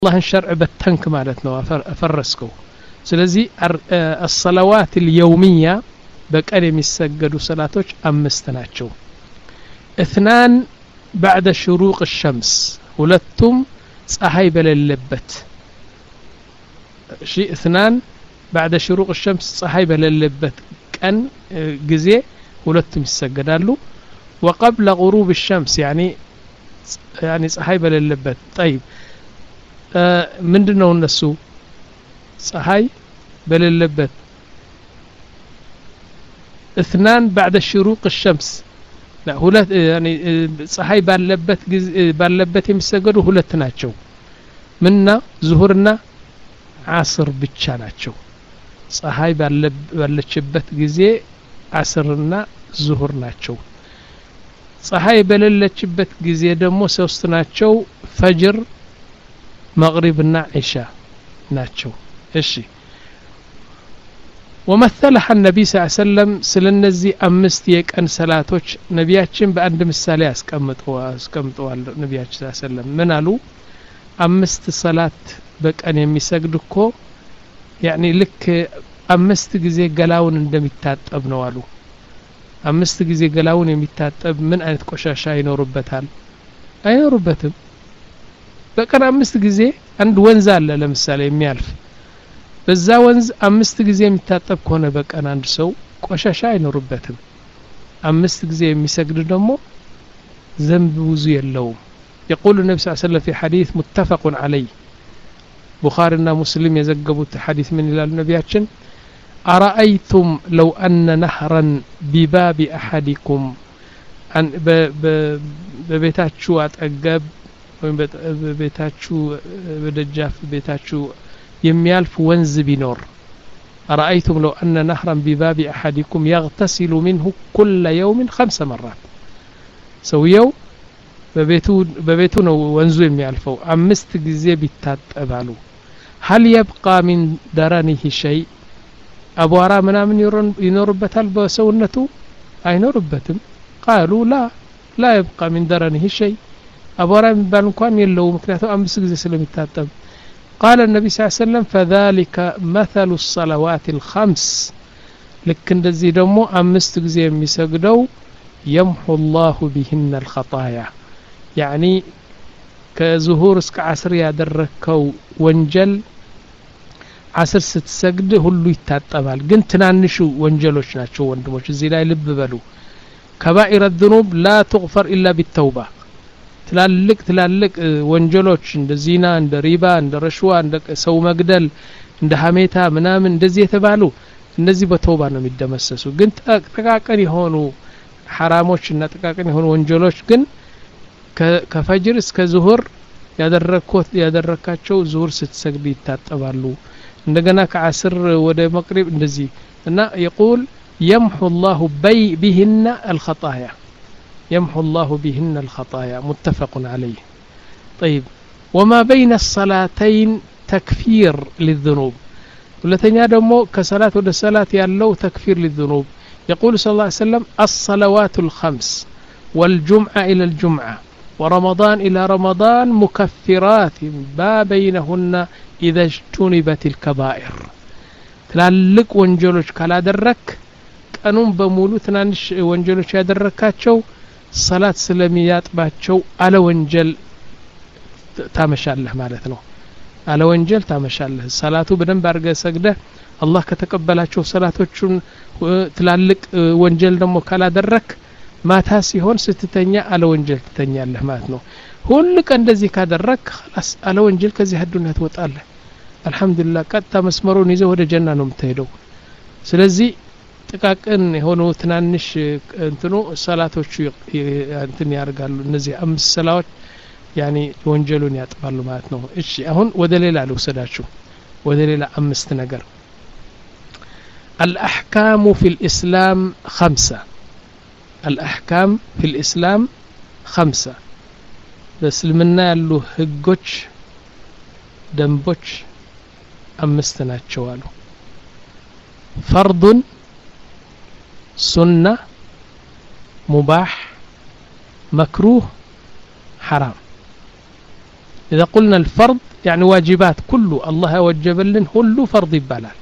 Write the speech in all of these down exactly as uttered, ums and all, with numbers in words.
الله الشرع بتنك معناتنا افرسكو ስለዚህ الصلوات اليوميه በቀን የሚሰገዱ ሰላቶች አምስት ናቸው اثنان بعد شروق الشمس ሁለቱም ፀሐይ በሌለበት እሺ اثنان بعد شروق الشمس ፀሐይ በሌለበት ቀን ጊዜ ሁለቱም ይሰገዳሉ وقبل غروب الشمس يعني يعني ፀሐይ በሌለበት طيب ምንድነው እነሱ ፀሐይ በሌለበት اثنان بعد شروق الشمس لا ሁለት يعني ፀሐይ ባለበት ባለበት የሚሰገዱ ሁለት ናቸው ምንና ዙሁርና ዓስር ብቻ ናቸው ፀሐይ ባለችበት ጊዜ ዓስርና ዙሁር ናቸው ፀሐይ በሌለችበት ጊዜ ደግሞ ሶስት ናቸው ፈጅር مغربنا عشاء ناتشو እሺ ومثلها النبي صلى الله عليه وسلم ስለነዚህ አምስት የቀን ሰላቶች ነብያችን በአንድ ምሳሌ አስቀምጠው አስቀምጠዋል ነብያችን ሰለላሁ ዐለይሂ ወሰለም ምን አሉ አምስት ሰላት በቀን የሚሰግድኮ يعني ልክ አምስት ጊዜ ገላውን እንደሚታጠብ ነው አሉ አምስት ጊዜ ገላውን የሚታጠብ ምን አይነት ቆሻሻ ይኖርበታል አይኖርበትም በቀን አምስት ጊዜ አንድ ወንዝ አለ ለምሳሌ የሚያልፍ በዛ ወንዝ አምስት ጊዜ የሚታጠብ ከሆነ በቀን አንድ ሰው ቆሻሻ አይኖርበትም አምስት ጊዜ የሚሰግድ ደግሞ ዘንብ ብዙ የለውም يقول النبي صلى الله عليه وسلم في حديث متفق عليه بخاري ومسلم يزغبوا حديث من النبياتين أرأيتم لو أن نهرا بباب أحدكم أن ببيتاتشو أتأجب ببيتاتشو بدجاف بيتاتشو يميالف ونز بنور أرأيتم لو أن نهرا بباب أحدكم يغتسل منه كل يوم خمس مرات سويو ببيتو ببيتو ونزو يميالفو أمست جزي بتاتبالو هل يبقى من درنه شيء أبو عرا منا من ينوربت البسونته أي نوربتم قالوا لا لا يبقى من درنه شيء أبو عرا من بالكوان يلو مكنياتو أمست جزي سلم يتاتب قال النبي صلى الله عليه وسلم فذلك مثل الصلوات الخمس لكن دزي دمو أمست جزي يمسجدو يمحو الله بهن الخطايا يعني كظهور اسك عصر ያደረከው ወንጀል عصر ስትሰግድ ሁሉ ይታጠባል ግን ትናንሹ ወንጀሎች ናቸው ወንድሞች እዚህ ላይ ልብ በሉ كبائر الذنوب لا تغفر إلا بالتوبة ትላልቅ ትላልቅ ወንጀሎች እንደ ዚና እንደ ሪባ እንደ ረሽዋ እንደ ሰው መግደል እንደ ሐሜታ ምናምን እንደዚህ የተባሉ እነዚህ በተውባ ነው የሚደመሰሱ ግን ተቃቀን የሆኑ حرامዎች እና ተቃቀን የሆኑ ወንጀሎች ግን ከፈጅር እስከ ዙሁር ያደረኩት ያደረካቸው ዙሁር ስትሰግድ ይታጠባሉ እንደገና ከዓስር ወደ መግሪብ እንደዚህ እና يقول يمحو الله بي بهن الخطايا يمحو الله بهن الخطايا متفق عليه طيب وما بين الصلاتين تكفير للذنوب ولتنيا دمو كصلاه ود صلاه يالله تكفير للذنوب يقول صلى الله عليه وسلم الصلوات الخمس والجمعة إلى الجمعة ورمضان إلى رمضان مكفرات ما بينهن إذا اجتنبت الكبائر تلالك وانجلوش كلا درك كانوا بمولو تنانش وانجلوش يدركاتشو صلاة سلميات باتشو على وانجل تامشالله مالتنا على وانجل تامشالله صلاة بدن بارغة سجدة الله كتقبلاتشو صلاتوچون تلالك وانجل دمو كلا درك ማታ ሲሆን ስትተኛ አለ ወንጀል ትተኛለህ ማለት ነው ሁሉ ቀን እንደዚህ ካደረክ خلاص አለ ወንጀል ከዚህ ሀዱና ትወጣለህ አልহামዱሊላህ ቀጥታ መስመሩን ይዘህ ወደ ጀና ነው የምትሄደው ስለዚህ ጥቃቅን የሆኑ ትናንሽ እንትኑ ሰላቶቹ እንትን ያርጋሉ እነዚህ አምስት ሰላዎች يعني ወንጀሉን ያጥፋሉ ማለት ነው እሺ አሁን ወደ ሌላ ልውሰዳችሁ ወደ ሌላ አምስት ነገር الأحكام في الإسلام خمسة الأحكام في الإسلام خمسة بسلمنا ያሉ ህጎች ደንቦች አምስት ናቸው አሉ فرض سنة مباح مكروه حرام إذا قلنا الفرض يعني واجبات كله الله وجبلن كله فرض يبالال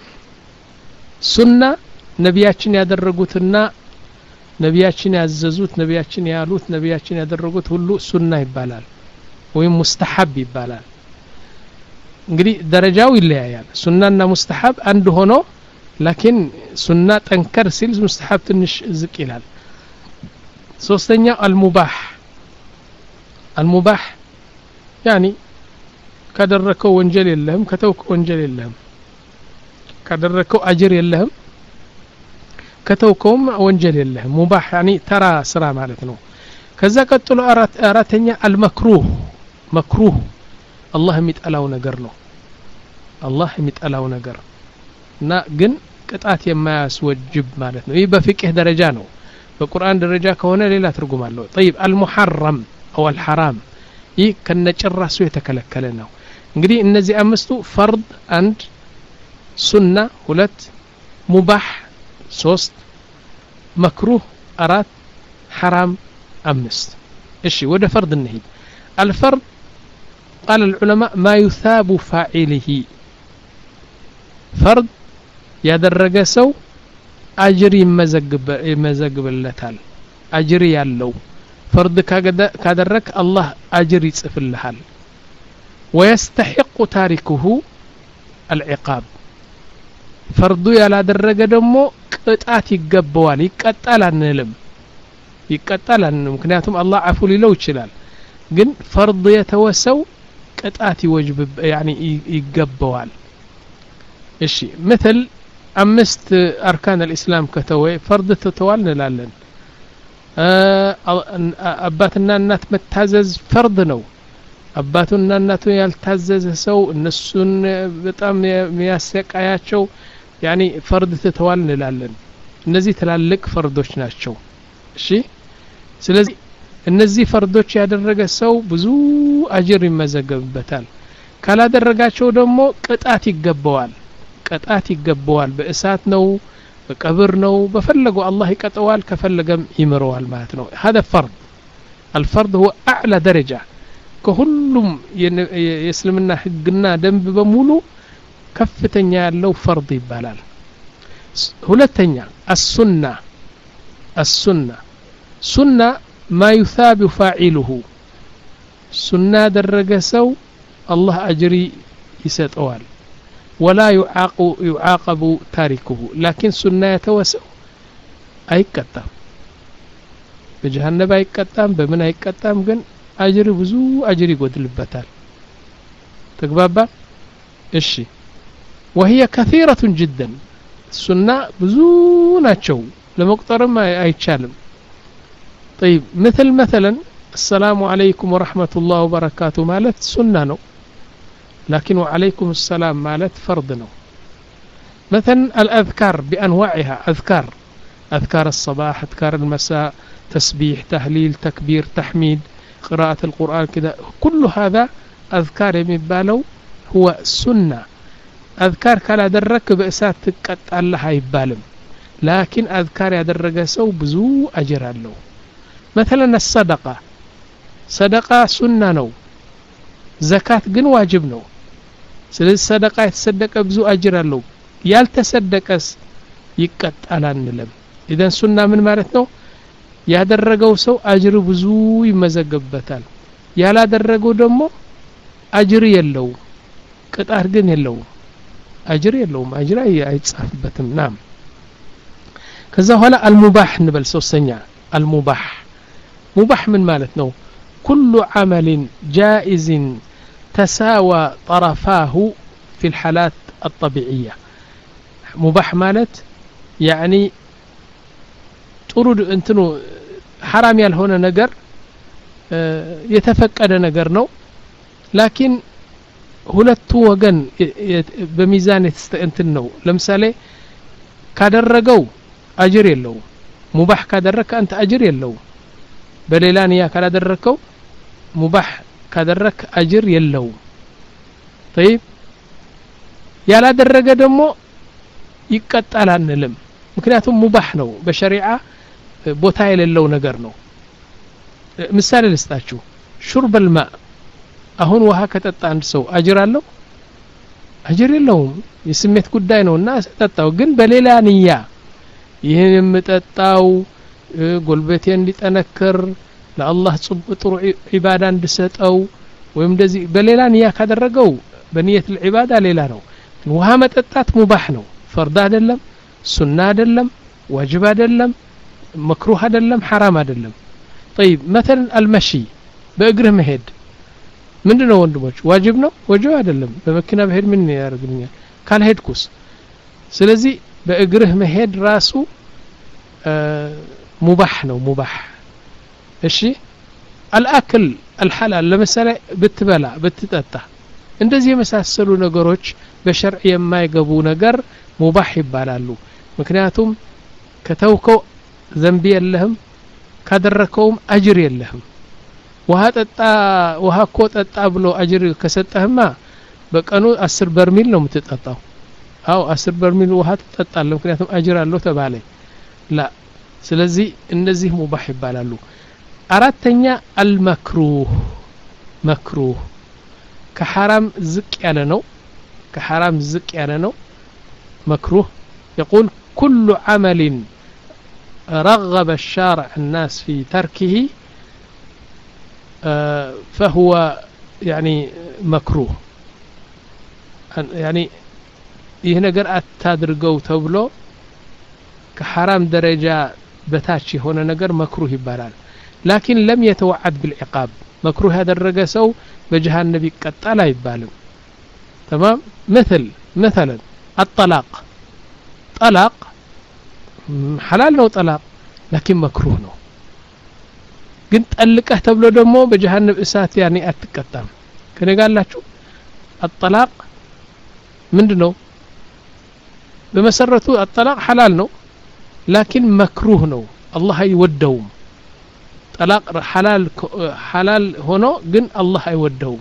سنة ነቢያችን ያደረጉትና ነቢያችን ያዘዙት ነቢያችን ያሉት ነቢያችን ያደረጉት ሁሉ ሱና ይባላል ወይም ሙስተሐብ ይባላል እንግዲህ ደረጃው ይለያያል ሱናና ሙስተሐብ አንድ ሆኖ ላኪን ሱና ጠንከር ሲል ሙስተሐብ ትንሽ ዝቅ ይላል ሶስተኛው አልሙባህ አልሙባህ يعني ካደረከው ወንጀል የለህም ከተውከው ወንጀል የለህም ካደረከው አጅር የለህም ከተውከውም ወንጀል የለህም ሙባህ يعني ተራ ስራ ማለት ነው ከዛ ቀጥሎ አራት አራተኛ አልመክሩህ መክሩህ አላህ የሚጠላው ነገር ነው አላህ የሚጠላው ነገር እና ግን ቅጣት የማያስወጅብ ማለት ነው ይህ በፍቅህ ደረጃ ነው በቁርአን ደረጃ ከሆነ ሌላ ትርጉም አለው طيب المحرم او الحرام ይህ ከነጭራሱ የተከለከለ ነው እንግዲህ እነዚህ አምስቱ ፈርድ አንድ ሱና ሁለት ሙባህ ሶስት መክሩህ አራት حرام አምስት እሺ ወደ ፈርድ እንሂድ الفرض قال العلماء ما يثاب فاعله فرض ያደረገ ሰው አጅር ይመዘግብ ይመዘግብለታል አጅር ያለው فرض ካደረክ አላህ አጅር ይጽፍልሃል ويستحق تاركه العقاب فرض ያላደረገ ደግሞ ቅጣት ይገባዋል ይቀጣል አንልም ይቀጣል አንልም ምክንያቱም አላህ አፉ ሊለው ይችላል ግን فرض የተወሰው ቅጣት ይወጅብ يعني ይገባዋል እሺ مثل አምስት አርካን الاسلام ከተወ فرض ተተዋል እንላለን አባትና እናት መታዘዝ ፈርድ ነው አባቱና እናቱ ያልታዘዘ ሰው እነሱን በጣም የሚያሰቃያቸው يعني فرض ተተዋል እንላለን እነዚህ ትላልቅ ፈርዶች ናቸው እሺ ስለዚህ እነዚህ ፈርዶች ያደረገ ሰው ብዙ አጅር ይመዘገብበታል ካላደረጋቸው ደግሞ ቅጣት ይገባዋል ቅጣት ይገባዋል በእሳት ነው በቀብር ነው በፈለገው አላህ ይቀጣዋል ከፈለገም ይምረዋል ማለት ነው هذا فرض الفرض هو اعلى درجه ከሁሉም የእስልምና ህግና ደንብ በሙሉ ከፍተኛ ያለው ፈርድ ይባላል ሁለተኛ السنه السنه سنه ما يثاب فاعله سنه درجه سو الله اجري يسطوال ولا يعاقب يعاقب تاركه لكن سنه يتوسع አይቀጣም በጀሃነም አይቀጣም በምን አይቀጣም ግን አጅር ብዙ አጅር ይጎድልበታል ተግባባ እሺ وهي كثيرة جدا السنة ብዙ ናቸው ለመቁጠርም አይቻልም طيب مثل مثلا السلام عليكم ورحمة الله وبركاته ማለት سنة ነው لكن وعليكم السلام ማለት فرض ነው مثلا الأذكار بأنواعها أذكار أذكار الصباح أذكار المساء تسبيح تهليل تكبير تحميد قراءة القرآن كذا كل هذا أذكار يمبالو هو سنة أذكار كلا درك بأسات تقط الله يبالم لكن أذكار يدرج سو بزو أجر له مثلا الصدقة صدقة سنة نو زكاة جن واجب نو سلسل الصدقة يتصدق بزو أجر له يالتصدقس يقط نلم إذا سنة من مالتنا ያደረገው ሰው አጅር ብዙ ይመዘገብበታል ያላደረገው ደግሞ አጅር የለው ቅጣት ግን የለው አጅር የለውም አጅር አይጻፍበትም ናም ከዛ ኋላ አልሙባህ እንበል ሶስተኛ አልሙባህ ሙባህ ምን ማለት ነው كل عمل جائز تساوى طرفاه في الحالات الطبيعية ሙባህ ማለት يعني ጥሩ እንትኑ حرام ያልሆነ ነገር የተፈቀደ ነገር ነው ላኪን ሁለቱ ወገን በሚዛን እንትን ነው ለምሳሌ ካደረገው አጅር የለው ሙባህ ካደረከ አንተ አጅር የለው በሌላ ንያ ካላደረከው ሙባህ ካደረክ አጅር የለው طيب ያላደረገ ደግሞ ይቀጣል አንልም ምክንያቱም ሙባህ ነው በሸሪዓ ቦታ የሌለው ነገር ነው ምሳሌ ልስጣችሁ شرب الماء አሁን ውሃ ከጠጣ አንድ ሰው አጅር አለው አጅር የለውም የስሜት ጉዳይ ነውና ጠጣው ግን በሌላ ንያ ይሄን የምጠጣው ጎልበቴ እንዲጠነክር ለአላህ ጥሩ ዒባዳ እንድሰጠው ወይም እንደዚህ በሌላ ንያ ካደረገው በንየት العباده ሌላ ነው ውሃ መጠጣት ሙባህ ነው ፈርድ አይደለም ሱና አይደለም ዋጅብ አይደለም መክሩህ አይደለም حرام አይደለም طيب مثلا المشي በእግርህ መሄድ ምንድነው ወንድሞች ዋጅብ ነው ዋጅብ አይደለም በመኪና በሄድ ምን ያርግልኛል ካልሄድኩስ ስለዚህ በእግርህ መሄድ ራሱ ሙባህ ነው ሙባህ እሺ الأكل الحلال ለምሳሌ ብትበላ ብትጠጣ እንደዚህ የመሳሰሉ ነገሮች በሸርዕ የማይገቡ ነገር ሙባህ ይባላሉ ምክንያቱም ከተውከው ዘንብ የለህም ካደረከውም አጅር የለህም ውሃ ጠጣ ውሃ እኮ ጠጣ ብሎ አጅር ከሰጠህማ በቀኑ አስር በርሚል ነው የምትጠጣው አው አስር በርሚል ውሃ ትጠጣለህ ምክንያቱም አጅር አለው ተባለ ላ ስለዚህ እነዚህ ሙባህ ይባላሉ አራተኛ አልመክሩህ መክሩህ ከሐራም ዝቅ ያለ ነው ከሐራም ዝቅ ያለ ነው مكروه يقول كل عمل رغب الشارع الناس في تركه فهو يعني مكروه يعني ይህ ነገር አታድርገው ተብሎ ከሐራም ደረጃ በታች የሆነ ነገር መክሩህ ይባላል لكن لم يتوعد بالعقاب مكروه ያደረገ ሰው በጀሃነም ይቀጣል አይባልም تمام مثل مثلا الطلاق طلاق حلال ነው طلاق لكن مكروه ነው ግን ጠልቀህ ተብሎ ደግሞ በጀሃነም እሳት ያኔ አትቀጣም ከነጋላችሁ الطلاق ምንድነው በመሰረቱ الطلاق حلال ነው لكن مكروه ነው الله አይወደውም طلاق حلال حلال ሆኖ ግን الله አይወደውም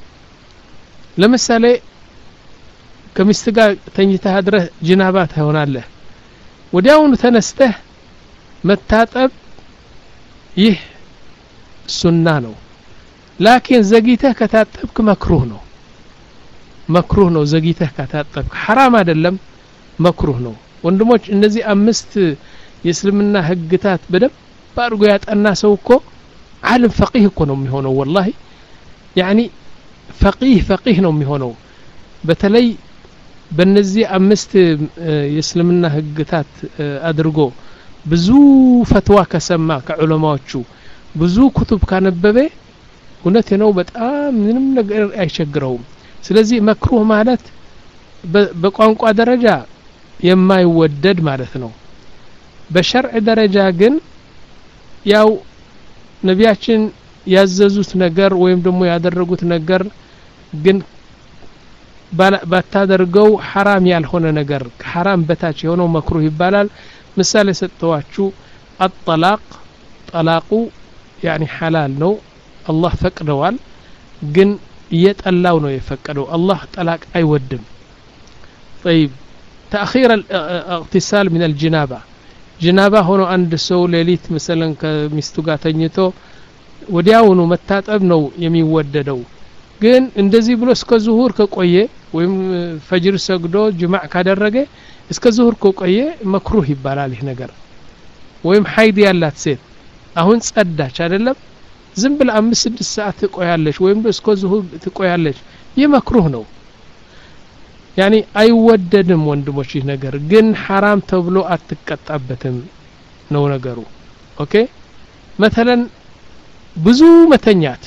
ለምሳሌ ከሚስት ጋር ተኝተህ አድረህ ጅናባ ትሆናለህ ወዲያውኑ ተነስተህ መታጠብ ይህ ሱና ነው لكن ዘግይተህ ከታጠብክ መክሩህ ነው መክሩህ ነው ዘግይተህ ከታጠብክ حرام አይደለም መክሩህ ነው ወንድሞች እነዚህ አምስት የእስልምና ህግታት በደም ባርጎ ያጠና ሰው እኮ ዓለም فقيه እኮ ነው የሚሆነው والله يعني فقيه فقيه ነው የሚሆነው በተለይ በእነዚህ አምስት የእስልምና ህግታት አድርጎ ብዙ ፈትዋ ከሰማ ከዑለማዎቹ ብዙ ኩቱብ ካነበበ እውነት ነው በጣም ምንም ነገር አይቸግረውም ስለዚህ መክሩህ ማለት በቋንቋ ደረጃ የማይወደድ ማለት ነው በሸርዕ ደረጃ ግን ያው ነቢያችን ያዘዙት ነገር ወይም ደግሞ ያደረጉት ነገር ግን ባታደርገው حرام ያልሆነ ነገር ከሐራም በታች የሆነው መክሩህ ይባላል ምሳሌ ሰጥተዋችሁ الطلاق طلاق يعني حلال ነው الله ፈቅደዋል ግን የጠላው ነው የፈቀደው الله طلاق አይወድም طيب تأخير الاغتسال من الجنابة جنابة ሆኖ አንድ ሰው ሌሊት مثلا ከሚስቱ ጋር ተኝቶ ወዲያውኑ መታጠብ ነው የሚወደደው ግን እንደዚህ ብሎ እስከ ዙሁር ከቆየ ወይም ፈጅር ሰግዶ ጅማዕ ካደረገ እስከ ዙሁር ከቆየ መክሩህ ይባላል ይህ ነገር ወይም ሐይድ ያላት ሴት አሁን ጸዳች አይደለም ዝም ብለ አምስት ስድስት ሰዓት ትቆያለች ወይም እስከ ዙሁር ትቆያለች ይህ መክሩህ ነው يعني አይወደድም ወንድሞች ይህ ነገር ግን حرام ተብሎ አትቀጣበትም ነው ነገሩ ኦኬ مثلا ብዙ መተኛት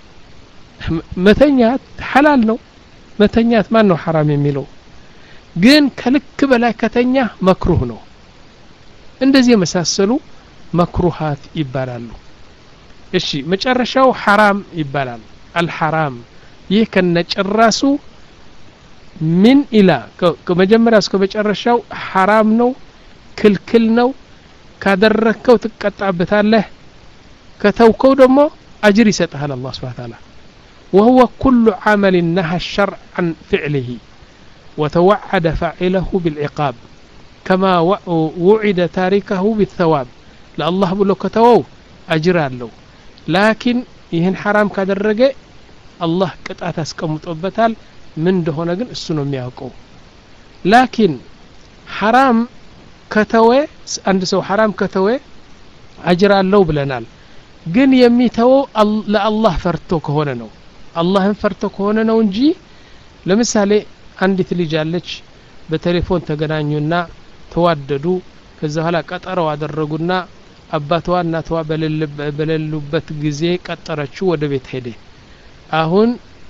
መተኛት حلال ነው መተኛት ማን ነው حرام የሚለው ግን ከልክ በላይ ከተኛ መክሩህ ነው እንደዚህ የመሳሰሉ መክሩሃት ይባላሉ እሺ መጨረሻው حرام ይባላል الحرام ይህ ከነጭራሱ ምን ኢላ ከመጀመሪያ እስከ መጨረሻው حرام ነው ክልክል ነው ካደረከው ትቀጣበታለህ ከተውከው ደግሞ አጅር ይሰጣል አላህ Subhanahu Wa Ta'ala وهو كل عمل نهى الشرع عن فعله وتوعد فاعله بالعقاب كما وعد تاركه بالثواب لا الله بلو كتوو أجر له لكن يهن حرام كدرجة الله ቅጣት አስቀምጦበታል ምን እንደሆነ ግን እሱ ነው የሚያውቀው ላኪን حرام ከተወ አንድ ሰው حرام ከተወ አጅር አለው ብለናል ግን የሚተው ለአላህ ፈርቶ ከሆነ ነው አላህን ፈርቶ ከሆነ ነው እንጂ ለምሳሌ አንዲት ልጅ አለች በቴሌፎን ተገናኙና ተዋደዱ ከዛ ኋላ ቀጠሮ አደረጉና አባቷ እናቷ በሌሉበት ጊዜ ቀጠረችው ወደ ቤት ሄደ አሁን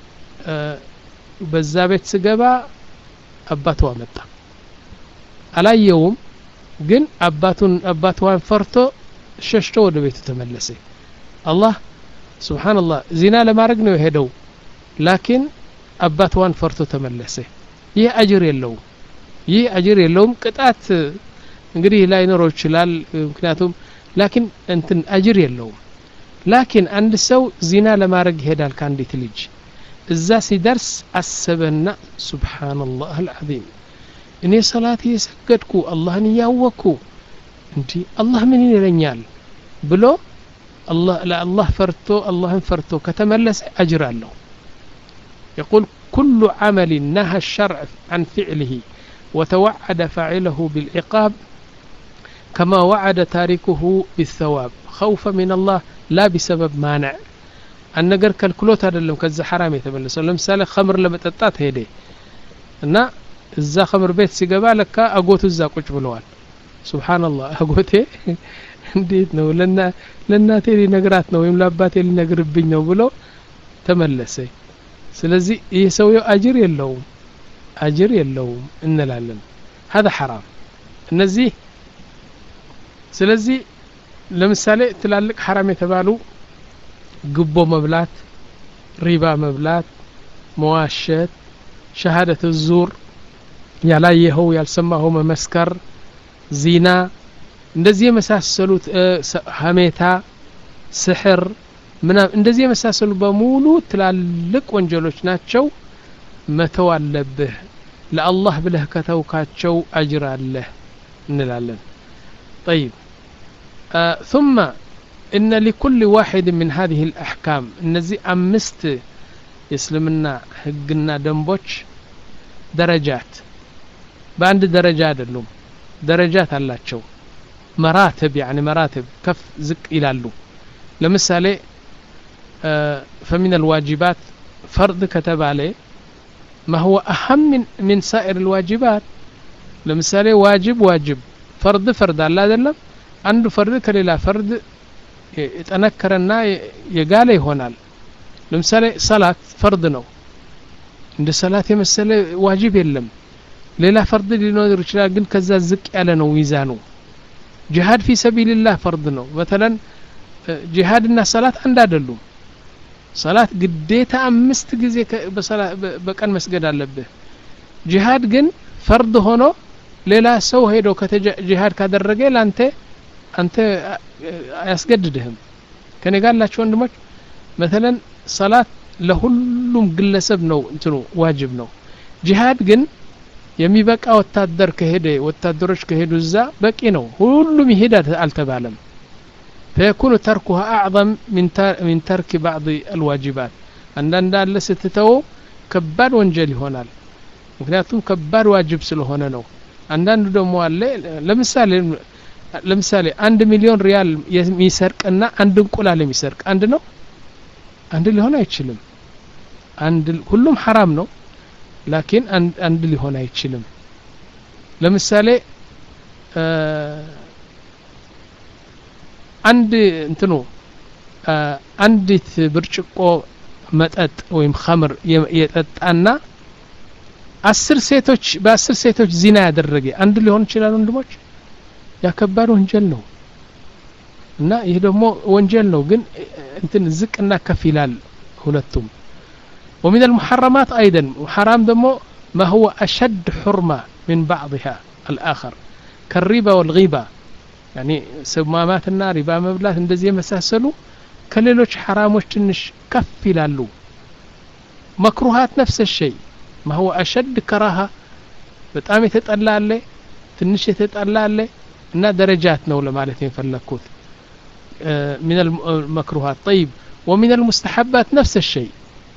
በዛ ቤት ስገባ አባቷ መጣ አላየውም ግን አባቱን አባቷን ፈርቶ ሸሽቶ ወደ ቤቱ ተመለሰ አላህ ሱብሃንአላህ ዚና ለማድረግ ነው የሄደው ላኪን አባቷን ፈርቶ ተመለሰ ይህ አጅር የለውም ይህ አጅር የለውም ቅጣት እንግዲህ ላይኖር ይችላል ምክንያቱም ላኪን እንትን አጅር የለውም ላኪን አንድ ሰው ዚና ለማድረግ ይሄዳል ካንዲት ልጅ እዛ ሲደርስ አሰበና ሱብሃንአላህ አልዓዚም እኔ ሰላት የሰገድኩ አላህን ያወኩ እንዲ አላህ ምን ይለኛል ብሎ الله لا الله فرتو الله فرتو كتملس أجر له يقول كل عمل نهى الشرع عن فعله وتوعد فاعله بالعقاب كما وعد تاركه بالثواب خوفا من الله لا بسبب مانع النجر كالكلوت هذا اللي كذا حرام يتملس لمثال خمر لما تطات هيدي እና እዛ خمر ቤት ሲገባ ለካ አጎቱ እዛ ቁጭ ብለዋል سبحان الله አጎቴ እንዴት ነው ለና ለናቴ ሊነግራት ነው ወይም ለአባቴ ሊነግርብኝ ነው ብሎ ተመለሰ ስለዚህ ይህ ሰውየው አጅር የለውም አጅር የለውም እንላለን هذا حرام እነዚህ ስለዚህ ለምሳሌ ትላልቅ حرام የተባሉ ግቦ መብላት ሪባ መብላት መዋሸት ሸሃደተ ዙር ያላየኸው ያልሰማኸው መመስከር ዚና እንደዚህ የመሳሰሉት ሐሜታ ስሕር ምናም እንደዚህ የመሳሰሉ በሙሉ ትላልቅ ወንጀሎች ናቸው መተው አለብህ ለአላህ ብለህ ከተውካቸው አጅር አለህ እንላለን طيب آه ثم إن لكل واحد من هذه الأحكام እነዚህ አምስት የእስልምና ህግና ደንቦች درجات በአንድ ደረጃ አይደሉም درجات አላቸው مراتب يعني مراتب كف زق ይላሉ ለምሳሌ فمن الواجبات فرض كتب عليه ما هو أهم من, من سائر الواجبات ለምሳሌ واجب واجب فرض فرض አለ አይደለም አንዱ فرض ከሌላ فرض የተነከረና የጋለ ይሆናል ለምሳሌ ሰላት فرض ነው እንደ ሰላት የመሰለ واجب የለም ሌላ فرض ሊኖር ይችላል ግን ከዛ ዝቅ ያለ ነው ሚዛኑ جهاد في سبيل الله فرض ነው مثلا جهادና ሰላት አንድ አይደሉም ሰላት ግዴታ አምስት ጊዜ በቀን መስገድ አለብህ جهاد ግን فرض ሆኖ ሌላ ሰው ሄዶ ከጂሃድ ካደረገ ላንተ አንተ አያስገድድህም ከኔ ጋር ያላችሁ ወንድሞች مثلا ሰላት ለሁሉም ግለሰብ ነው እንትኑ ዋጅብ ነው جهاد ግን የሚበቃ ወታደር ከሄደ ወታደሮች ከሄዱ እዛ በቂ ነው ሁሉም ይሄዳል አልተባለም فيكون تركها أعظم من من ترك بعض الواجبات عندنا አለ ስትተው ከባድ ወንጀል ይሆናል ምክንያቱም ከባድ ዋጅብ ስለሆነ ነው አንዳንዱ ደግሞ አለ ለምሳሌ ለምሳሌ አንድ ሚሊዮን ሪያል የሚሰርቅና አንድ እንቁላል የሚሰርቅ አንድ ነው አንድ ሊሆን አይችልም አንድ ሁሉም حرام ነው ላኪን አንድ ሊሆን አይችልም ለምሳሌ አንድ እንትኑ አንዲት ብርጭቆ መጠጥ ወይም خمر የጠጣና አስር ሴቶች በአስር ሴቶች ዚና ያደረገ አንድ ሊሆን ይችላል ወንድሞች ያከባድ ወንጀል ነው እና ይሄ ደግሞ ወንጀል ነው ግን እንትን ዝቅና ከፍ ይላል ሁለቱም ومن المحرمات أيضا حرام دمو ما هو أشد حرمة من بعضها الآخر كالربا والغيبة يعني سمامات النار ربا مبلات اندزي مساسلو كليلوش حراموش تنش كف لالو مكروهات نفس الشيء ما هو أشد كراهة بتقامي تتقلع لي تنش تتقلع لي إنها درجات نولة مالتين فلكوت من المكروهات طيب ومن المستحبات نفس الشيء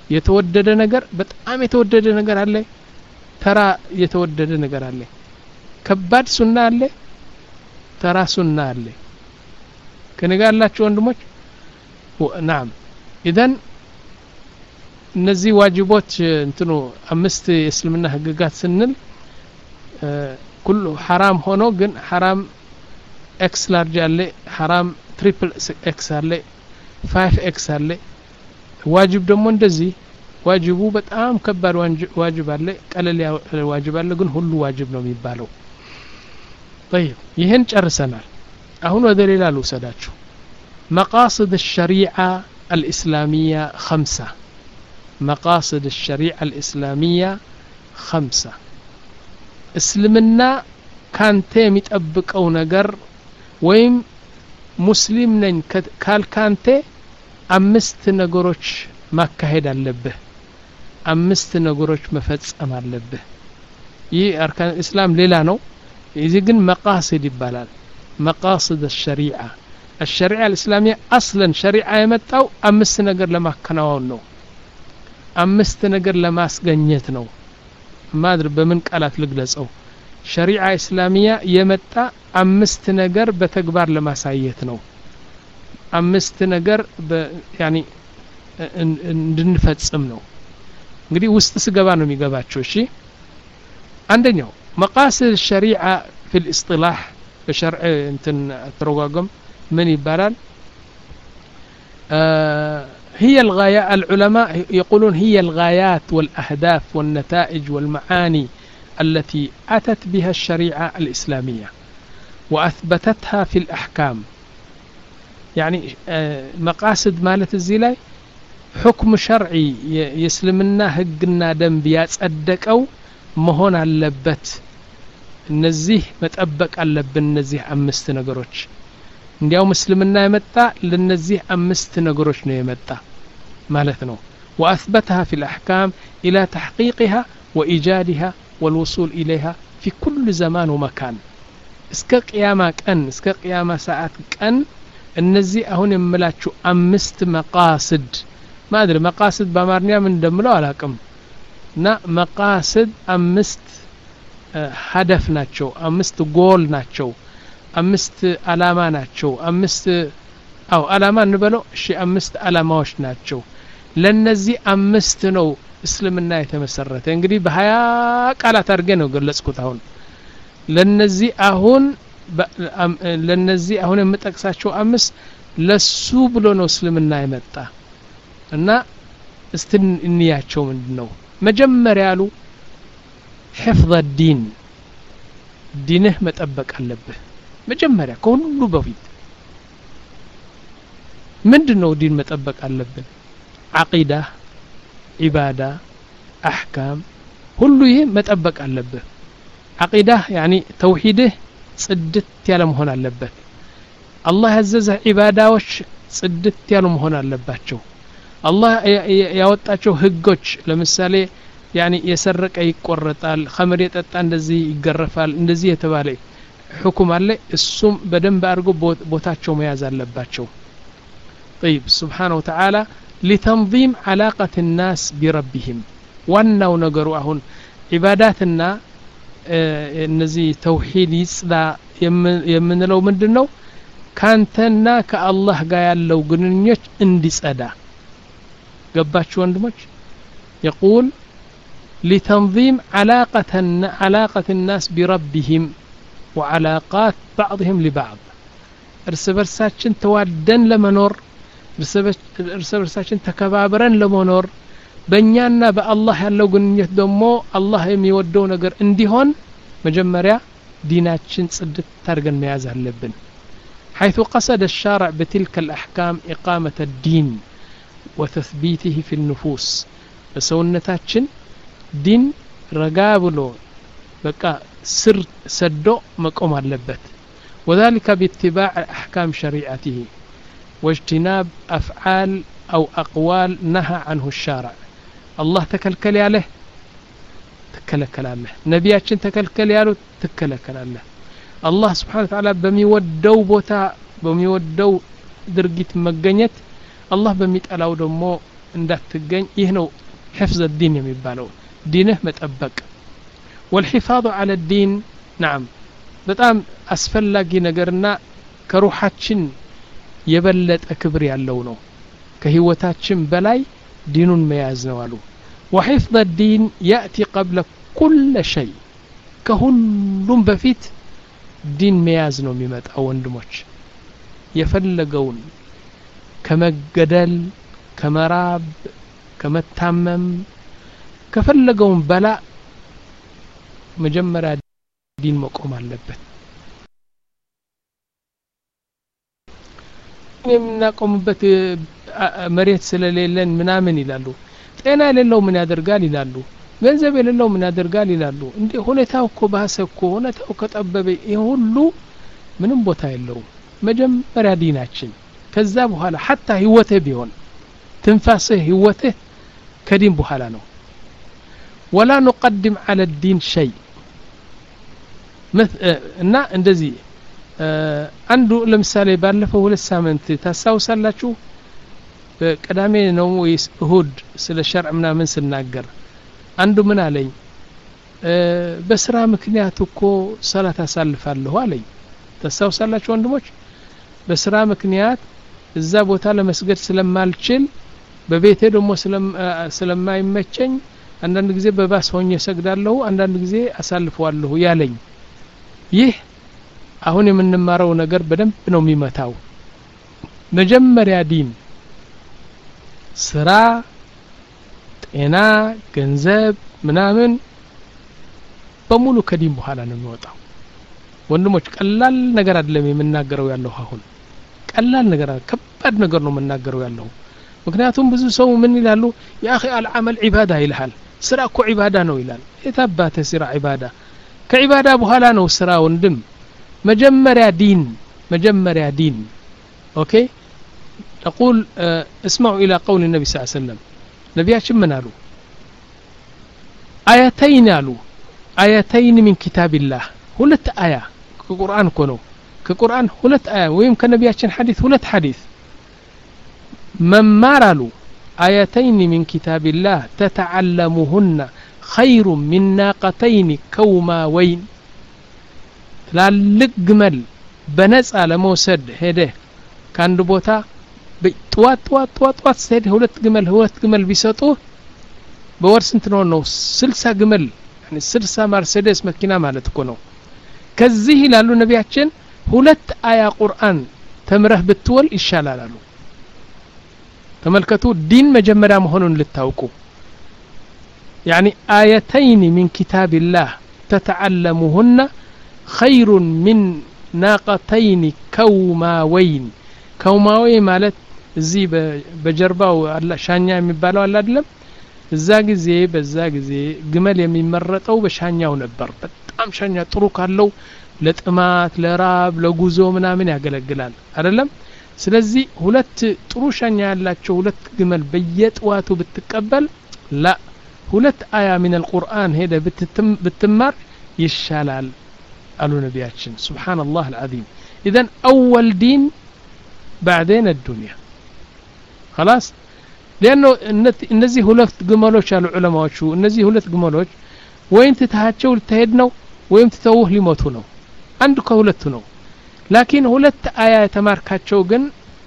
የተወደደ ነገር በጣም የተወደደ ነገር አለ ተራ የተወደደ ነገር አለ ከባድ ሱና አለ ተራ ሱና አለ ከነጋላችሁ ወንድሞች نعم اذا እነዚህ ዋጅቦች እንትኑ አምስት የእስልምና ህግጋት ስንል ኩሉ حرام ሆኖ ግን حرام ኤክስ ላርጅ አለ حرام ትሪፕል ኤክስ አለ ፋይቭ ኤክስ አለ ዋጅብ ደግሞ እንደዚህ ዋጅቡ በጣም ከባድ ዋጅብ አለ ቀለል ያለ ዋጅብ አለ ግን ሁሉ ዋጅብ ነው የሚባለው طيب ይሄን ጨርሰናል አሁን ወደ ሌላ ልውሰዳችሁ مقاصد الشريعة الإسلامية خمسة مقاصد الشريعة الإسلامية خمسة اسلمنا كانت متأبك أو نجر ويم مسلم نين كال كانت أمست نجروش ما كهيد اللبه أمست نجروش مفتس أمر اللبه ي أركان الإسلام ليلانو يزيجن مقاصد البلاد مقاصد الشريعة الشريعة الإسلامية أصلا شريعة يمتاو أمست نجر لما كناونو أمست نجر لما سجنيتنو ما أدري بمن قالت لجلسوا شريعة إسلامية يمتا أمست نجر بتكبر لما سايتنو أمست نجر ب يعني እንድንፈጽምነው እንግዲህ ውስጥ ስገባ ነው የሚገባቸው እሺ አንደኛው مقاصد الشريعة في الاصطلاح بشرع انتن ترواقم من يبالال آه هي الغايات العلماء يقولون هي الغايات والأهداف والنتائج والمعاني التي أتت بها الشريعة الإسلامية وأثبتتها في الأحكام يعني آه مقاصد مالت الزلاي حكم شرعي يسلمنا هقنا دنب يتصدق أو مهون اللبت النزيه متأبك اللب النزيه أمست نقروش እንዲያው مسلمنا يمتع للنزيه أمست نقروش يمتع مالتنا وأثبتها في الأحكام إلى تحقيقها وإيجادها والوصول إليها في كل زمان ومكان اسك قيامة كأن اسك قيامة ساعات كأن النزيه هون يملاتشو أمست مقاصد ما أدري مقاصد بامارنيا من دملو علاكم نا مقاصد أمست هدف ناتشو أمست جول ناتشو أمست علامة ناتشو أمست أو علامة نبلو شي أمست علامة ناتشو لنزي أمست نو اسلمنا يتمسرت انقري بهايا قالا ترجنو قلسكوت هون لنزي أهون لنزي أهون يمتقساتشو أمست لسو بلو نو اسلمنا يمتا እና استن እንያቸው ምንድነው መጀመሪያ ያሉ حفظ الدين ዲንህ መጠበቅ አለብህ መጀመሪያ ከሁሉ በፊት ምንድነው ዲን መጠበቅ አለብን عقيدة عبادة أحكام ሁሉ ይሄ መጠበቅ አለብህ عقيدة يعني توحيده ጽድት ያለ መሆን አለበት አላህ ያዘዘ ዒባዳዎች ጽድት ያሉ መሆን አለባቸው الله ያወጣቸው ህጎች ለምሳሌ يعني يسرق ይቆረጣል خمر يጠጣ እንደዚህ ይገረፋል እንደዚህ የተባለ حكم አለ እሱም በደንብ አድርጎ ቦታቸው መያዝ አለባቸው طيب سبحانه وتعالى لتنظيم علاقة الناس بربهم ዋናው ነገሩ አሁን ዒባዳትና እነዚህ ተውሂድ ይጽዳ የምንለው ምንድነው ካንተና ከአላህ ጋር ያለው ግንኙነት እንዲጸዳ قباتش وندمج يقول لتنظيم علاقة علاقة الناس بربهم وعلاقات بعضهم لبعض ارسبرساتشن توادن لمنور ارسبرساتشن تكبابرن لمنور بنيانا بالله يالله قنيت دمو الله يميودو نقر انديهون مجمريا ديناتشن صدت ترقن ميازه اللبن حيث قصد الشارع بتلك الأحكام إقامة الدين وتثبيته في النفوس بسونتاتشن دين رقابلو بقى سر سدو مقوم اللبت وذلك باتباع أحكام شريعته واجتناب أفعال أو أقوال نهى عنه الشارع الله تكلكل عليه تكلكل عليه نبياتشن تكلكل عليه تكلكل عليه الله سبحانه وتعالى بميودو بوتا بميودو درجة مجنيت الله بميت ألاو دمو እንዳትገኝ ይህ ነው حفظ الدين የሚባለው ዲንህ መጠበቅ والحفاظ على الدين نعم በጣም አስፈላጊ ነገርና ከሩሃችን የበለጠ ክብር ያለው ነው ከህይወታችን በላይ ዲኑን መያዝ ነው አሉ وحفظ الدين يأتي قبل كل شيء ከሁሉም በፊት ዲን መያዝ ነው የሚመጣው ወንድሞች የፈለገውን ከመገደል ከመራብ ከመታመም ከፈለገውን በላ መጀመሪያ ዲን መቆም አለበት የምናቆምበት መሬት ስለሌለን ምናምን ይላሉ ጤና የሌለው ምን ያደርጋል ይላሉ ገንዘብ የሌለው ምን ያደርጋል ይላሉ እንዴ ሁኔታው እኮ ባሰኮ ሁኔታው ከጠበበ ይሄ ሁሉ ምንም ቦታ የለውም መጀመሪያ ዲናችን ከዛ በኋላ حتى ህይወትህ ቢሆን ትንፋስህ ህይወትህ ከዲን በኋላ ነው ولا نقدم على الدين شيء እና እንደዚህ አንዱ ለምሳሌ ባለፈው ሁለት ሳምንት ታሳውሳላችሁ በቀዳሜ ነው ወይስ እሁድ ስለ ሸርዕ ምናምን ስናገር አንዱ ምን አለኝ በስራ ምክንያት እኮ ሰላት አሳልፋለሁ አለኝ ታሳውሳላችሁ ወንድሞች በስራ ምክንያት እዛ ቦታ ለመስገድ ስለማልችል በቤቴ ደግሞ ስለማይመቸኝ አንዳንድ ጊዜ በባስ ሆኜ ሰግዳለሁ አንዳንድ ጊዜ አሳልፈዋለሁ ያለኝ ይህ አሁን የምንማረው ነገር በደንብ ነው የሚመታው መጀመሪያ ዲን ስራ ጤና ገንዘብ ምናምን በሙሉ ከዲን በኋላ ነው የሚወጣው ወንድሞች ቀላል ነገር አይደለም የምናገረው ያለው አሁን ቀላል ነገር ከባድ ነገር ነው የምናገረው ያለው ምክንያቱም ብዙ ሰው ምን ይላሉ ያ اخي العمل عباده ይልሃል ስራ እኮ ዒባዳ ነው ይላል የታባተ ስራ ዒባዳ ከዒባዳ በኋላ ነው ስራ ወንድም መጀመሪያ ዲን መጀመሪያ ዲን ኦኬ تقول اسمعوا الى قول النبي صلى الله عليه وسلم ነብያችን ምን አሉ አያተይን አሉ አያተይን من كتاب الله ሁለት አያ ከቁርአን እኮ ነው ከቁርአን ሁለት አያ ወይም ከነብያችን ሐዲስ ሁለት ሐዲስ መማር አሉ آيتين من كتاب الله تتعلمهن خير من ناقتين كوماوين ትላልቅ ግመል በነፃ ለመውሰድ ሄደ ካንዱ ቦታ በጥዋት ጥዋት ጥዋት ጥዋት ሰደ ሁለት ግመል ሁለት ግመል ቢሰጡ በወር ስንት ነው ነው ስልሳ ግመል يعني ስልሳ መርሴዲስ መኪና ማለት እኮ ነው ከዚህ ይላሉ ነብያችን ሁለት አያ ቁርአን ተምረህ ብትወል ይሻላል አሉ ተመልከቱ ዲን መጀመሪያ መሆኑን ልታውቁ يعني آيتين من كتاب الله تتعلمهن خير من ناقتين كوماوين كوماوي ማለት እዚህ በጀርባው አላ ሻኛ የሚባለው አለ አይደለም እዛ ጊዜ በዛ ጊዜ ግመል የሚመረጠው በሻኛው ነበር በጣም ሻኛ ጥሩ ካለው ለጥማት ለራብ ለጉዞ ምናምን ያገለግላል አይደለም ስለዚህ ሁለት ጥሩ ሻኛ ያላቸው ሁለት ግመል በየጥዋቱ ብትቀበል ላ ሁለት አያ من القرآن ሄደ ብትማር ይሻላል አሉ ነብያችን سبحان الله العظيم اذا اول دين بعدين الدنيا خلاص لانه እነዚህ ሁለት ግመሎች አሉ ዑለማዎቹ እነዚህ ሁለት ግመሎች ወይን ተታቸው ልትሄድ ነው ወይም ተተውህ ሊሞቱ ነው አንዱ ከሁለቱ ነው لكن ሁለት አያ ተማርካቸው ግን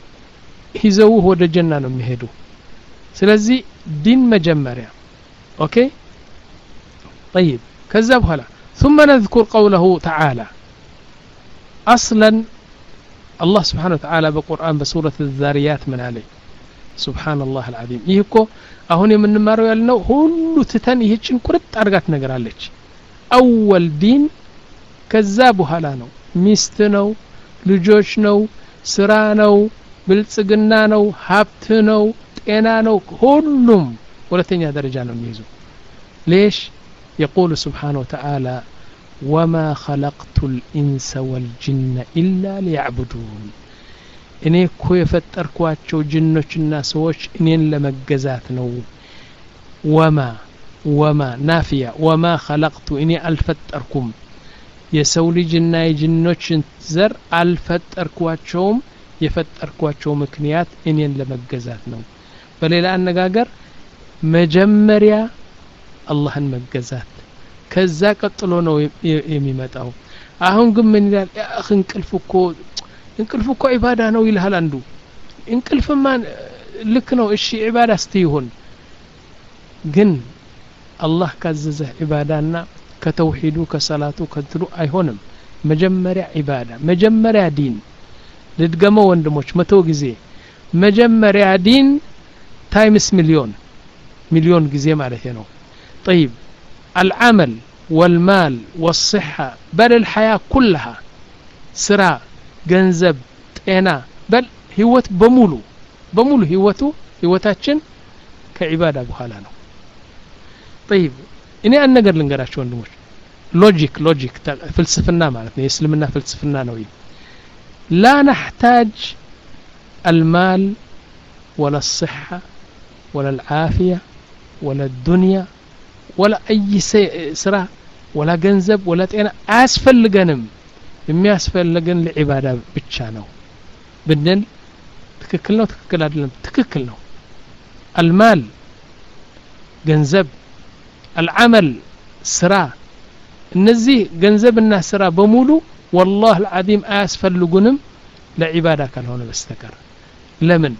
ይዘው ወደ ጀና ነው የሚሄዱ ስለዚህ ዲን መጀመሪያ ኦኬ طيب ከዛ በኋላ ثم نذكر قوله تعالى اصلا الله سبحانه وتعالى بالقران بسوره الذاريات من عليه سبحان الله العظيم ይህኮ አሁን የምንማረው ያልነው ሁሉ ትተን ይህችን ቁርጥ አርጋት ነገር አለች اول ዲን ከዛ በኋላ ነው ሚስት ነው ልጆች ነው ስራ ነው ብልጽግና ነው ሀብት ነው ጤና ነው ሁሉም ሁለተኛ ደረጃ ነው የሚይዙ ليش يقول سبحانه وتعالى وما خلقت الانس والجن الا ليعبدون እኔ እኮ የፈጠርኳቸው ጅኖችና ሰዎች እኔን ለመገዛት ነው وما وما نافيا وما خلقت اني الفتركم የሰው ልጅና የጅኖችን ዘር አልፈጠርኳቸውም የፈጠርኳቸው ምክንያት እኔን ለመገዛት ነው በሌላ አነጋገር መጀመሪያ አላህን መገዛት ከዛ ቀጥሎ ነው የሚመጣው አሁን ግን ምን ይላል አኺ እንቅልፍ እኮ እንቅልፍ እኮ ኢባዳ ነው ይልሃል አንዱ እንቅልፍማ ልክ ነው እሺ ኢባዳ እስቲሆን ግን አላህ ካዘዘ ኢባዳና ከተውሂዱ ከሰላቱ ከትሉ አይሆንም መጀመሪያ ኢባዳ መጀመሪያ ዲን ልድገመው ወንድሞች መቶ ጊዜ መጀመሪያ ዲን ታይምስ ሚሊዮን ሚሊዮን ጊዜ ማለት ነው طيب العمل والمال والصحة بل الحياة كلها سرا ገንዘብ ጤና በል ህይወት በሙሉ በሙሉ ህይወቱ ህይወታችን ከዒባዳ በኋላ ነው طيب እኔ አንድ ነገር ልንገራችሁ ወንድሞች ሎጂክ ሎጂክ ፍልስፍና ማለት ነው የእስልምና ፍልስፍና ነው لا نحتاج المال ولا الصحة ولا العافية ولا الدنيا ولا أي سرا ولا ገንዘብ ولا ጤና አያስፈልገንም የሚያስፈልገን ለዒባዳ ብቻ ነው ብንል ትክክል ነው ትክክል አይደለም ትክክል ነው المال ገንዘብ العمل ስራ እነዚህ ገንዘብና ስራ በሙሉ والله العظيم አያስፈልጉንም ለዒባዳ ካልሆነ በስተቀር ለምን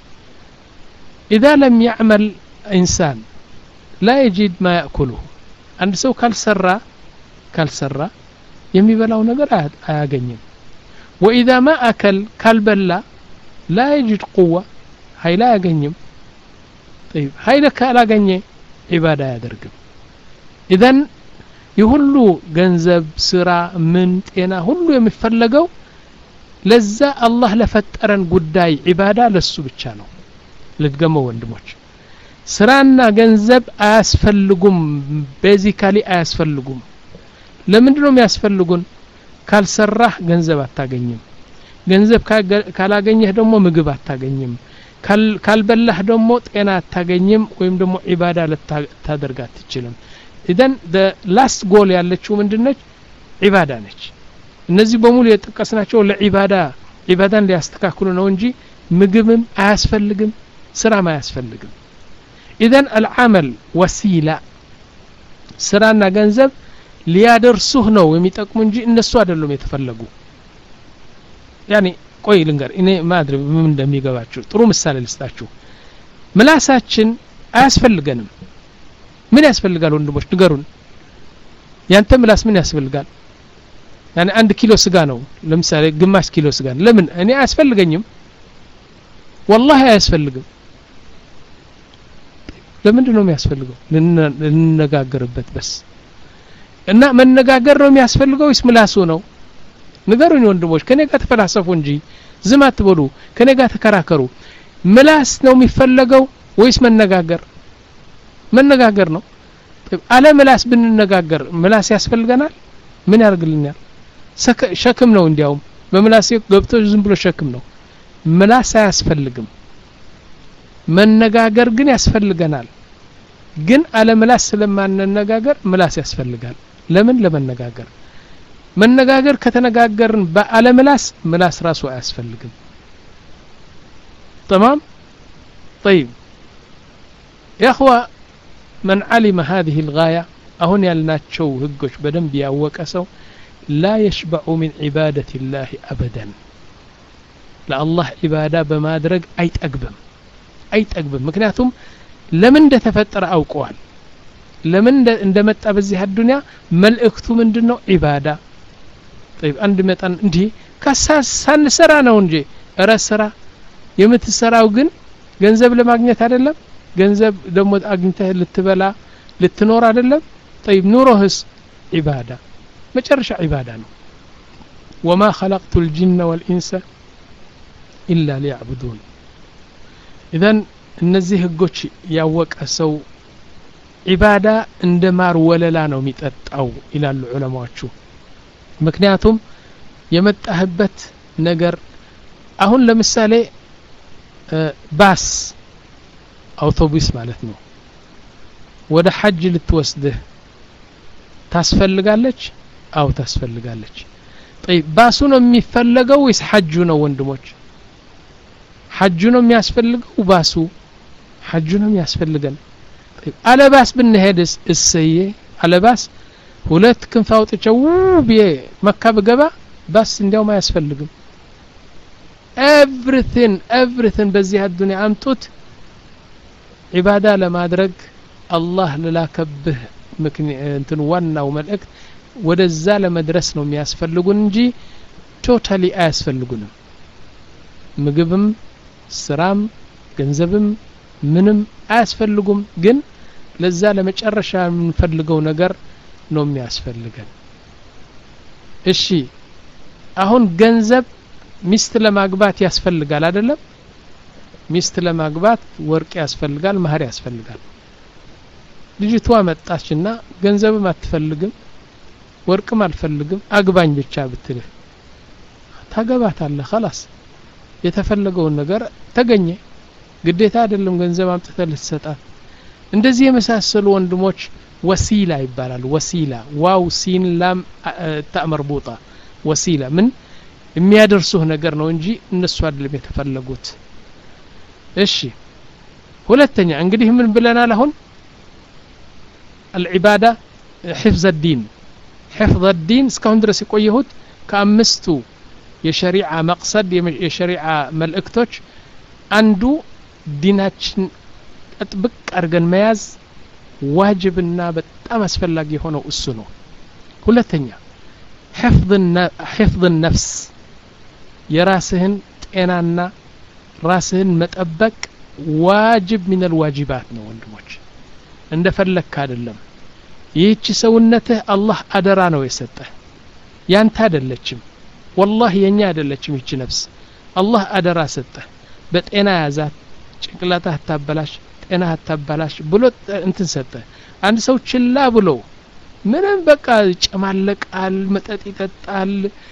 اذا لم يعمل انسان لا يجد ما ياكله አንድ ሰው ካልሰራ ካልሰራ የሚበላው ነገር አያገኝም واذا ما اكل ካልበላ لا يجد قوه ኃይል አያገኝም طيب ኃይል ካላገኘ ዒባዳ ያደርግም اذا ይሁሉ ገንዘብ ስራ ምን ጤና ሁሉ የሚፈልገው ለዛ አላህ ለፈጠረን ጉዳይ ዒባዳ ለሱ ብቻ ነው ልትገመው ወንድሞች ስራና ገንዘብ አያስፈልጉም ቤዚካሊ አያስፈልጉም ለምንድን ነው የሚያስፈልጉን ካልሰራህ ገንዘብ አታገኝም ገንዘብ ካላገኘህ ደግሞ ምግብ አታገኝም ካልበላህ ደግሞ ጤና አታገኝም ወይም ደግሞ ዒባዳ ልታደርግ አትችልም اذا the last goal ያለችው ምንድነች ዒባዳ ነች እነዚህ በሙሉ የጠቀስናቸው ለዒባዳ ዒባዳን ሊያስተካክሉ ነው እንጂ ምግብም አያስፈልግም ስራም አያስፈልግም اذا العمل وسيله ስራና ገንዘብ ሊያደርሱህ ነው የሚጠቅሙ እንጂ እነሱ አይደሉም የተፈለጉ يعني ቆይ ልንገር እኔ ማድረ ምን እንደሚገባችሁ ጥሩ ምሳሌ ልስጣችሁ ምላሳችን አያስፈልገንም ምን ያስፈልጋል ወንድሞች ንገሩን ያንተ ምላስ ምን ያስፈልጋል يعني አንድ ኪሎ ስጋ ነው ለምሳሌ ግማሽ ኪሎ ስጋ ለምን እኔ አያስፈልገኝም والله አያስፈልግም ለምንድን ነው የሚያስፈልገው ልንነጋገርበት በስ እና መነጋገር ነው የሚያስፈልገው ወይስ ምላሱ ነው ንገሩኝ ወንድሞች ከኔ ጋር ተፈላሰፉ እንጂ ዝም አትበሉ ከኔ ጋር ተከራከሩ ምላስ ነው የሚፈልገው ወይስ መነጋገር መነጋገር ነው አለ ምላስ ብንነጋገር ምላስ ያስፈልገናል ምን ያርግልኛል ሸክም ነው እንዲያው በምላስ ገብቶ ዝም ብሎ ሸክም ነው ምላስ አያስፈልግም መነጋገር ግን ያስፈልገናል ግን አለ ምላስ ስለማንነጋገር ምላስ ያስፈልጋል ለምን ለመነጋገር መነጋገር ከተነጋገርን በአለ ምላስ ምላስ ራሱ አያስፈልግም تمام طيب يا اخوه من علم هذه الغايه اهون يالناچو ህጎች በደንብ ያወቀ ሰው لا يشبع من عباده الله ابدا ለአላህ ኢባዳ በማድረግ አይጠግብም አይጠግብም ምክንያቱም ለምን እንደተፈጠረ አውቀዋል ለምን እንደመጣ በዚህ አዱንያ መልእክቱ ምንድነው ኢባዳ طيب አንድ መጣን እንዴ ከሳሳን ሰራ ነው እንጂ ረስራ የምትሰራው ግን ገንዘብ ለማግኘት አይደለም ገንዘብ ደሞ አግኝተህ ልትበላ ልትኖር አይደለም طيب ኑሮህስ ኢባዳ መጨረሻ ኢባዳ ነው وما خلقت الجن والانس الا ليعبدون اذا እነዚህ ህጎች ያወቀ ሰው ኢባዳ እንደማር ወለላ ነው የሚጠጣው ይላሉ ዑለማዎቹ ምክንያቱም የመጣህበት ነገር አሁን ለምሳሌ ባስ አውቶቡስ ማለት ነው ወደ ሐጅ ልትወስድህ ታስፈልጋለች አው ታስፈልጋለች طيب ባሱ ነው የሚፈልገው ወይስ ሐጁ ነው ወንድሞች ሐጁ ነው የሚያስፈልገው ባሱ ሐጁንም ያስፈልገን طيب አለባስ ብንሄድስ እሰየ አለባስ ሁለት ክንፍ አውጥቼው በመካ በገባ ባስ እንዲያውም አያስፈልግም everything everything በዚህ አዱንያ አምጡት ኢባዳ ለማድረግ አላህ ለላከብህ ምክንያት እንትን ዋናው መልእክት ወደዛ ለመድረስ ነው የሚያስፈልጉን እንጂ ቶታሊ አያስፈልጉንም ምግብም ስራም ገንዘብም ምንም አያስፈልጉም ግን ለዛ ለመጨረሻ የምንፈልገው ነገር ነው የሚያስፈልገን እሺ አሁን ገንዘብ ሚስት ለማግባት ያስፈልጋል አይደለም ሚስት ለማግባት ወርቅ ያስፈልጋል ማህር ያስፈልጋል ልጅቷ መጣችና ገንዘብም አትፈልግም ወርቅም አልፈልግም አግባኝ ብቻ ብትል ታገባታለህ خلاص የተፈለገው ነገር ተገኘ ግዴታ አይደለም ገንዘብ አምጥተህ ልትሰጣት እንደዚህ የመሳሰሉ ወንድሞች ወሲላ ይባላል ወሲላ ዋው ሲን ላም ተመርቡጣ ወሲላ ምን የሚያደርሱህ ነገር ነው እንጂ እነሱ አይደለም የተፈለጉት እሺ ሁለተኛ እንግዲህ ምን ብለናል አሁን العباده حفظ الدين حفظ الدين እስካሁን ድረስ የቆየሁት ከአምስቱ የሸሪዓ መቅሰድ የሸሪዓ መልእክቶች አንዱ ዲናችን አጥብቅ አድርገን መያዝ ዋጅብና በጣም አስፈላጊ የሆነው እሱ ነው ሁለተኛ حفظ حفظ النفس የራስህን ጤናና ራስህን መጠበቅ ዋጅብ من الواجبات ነው ወንድሞች እንደፈለክ አይደለም ይህች ሰውነትህ አላህ አደራ ነው የሰጠህ ያንተ አይደለችም والله የኛ አይደለችም ይህች ነፍስ አላህ አደራ ሰጠህ በጤና ያዛት ጭንቅላትህ አታበላሽ ጤና አታበላሽ ብሎ እንትን ሰጠህ አንድ ሰው ችላ ብሎ ምንም በቃ ጨማለቃል መጠጥ ይጠጣል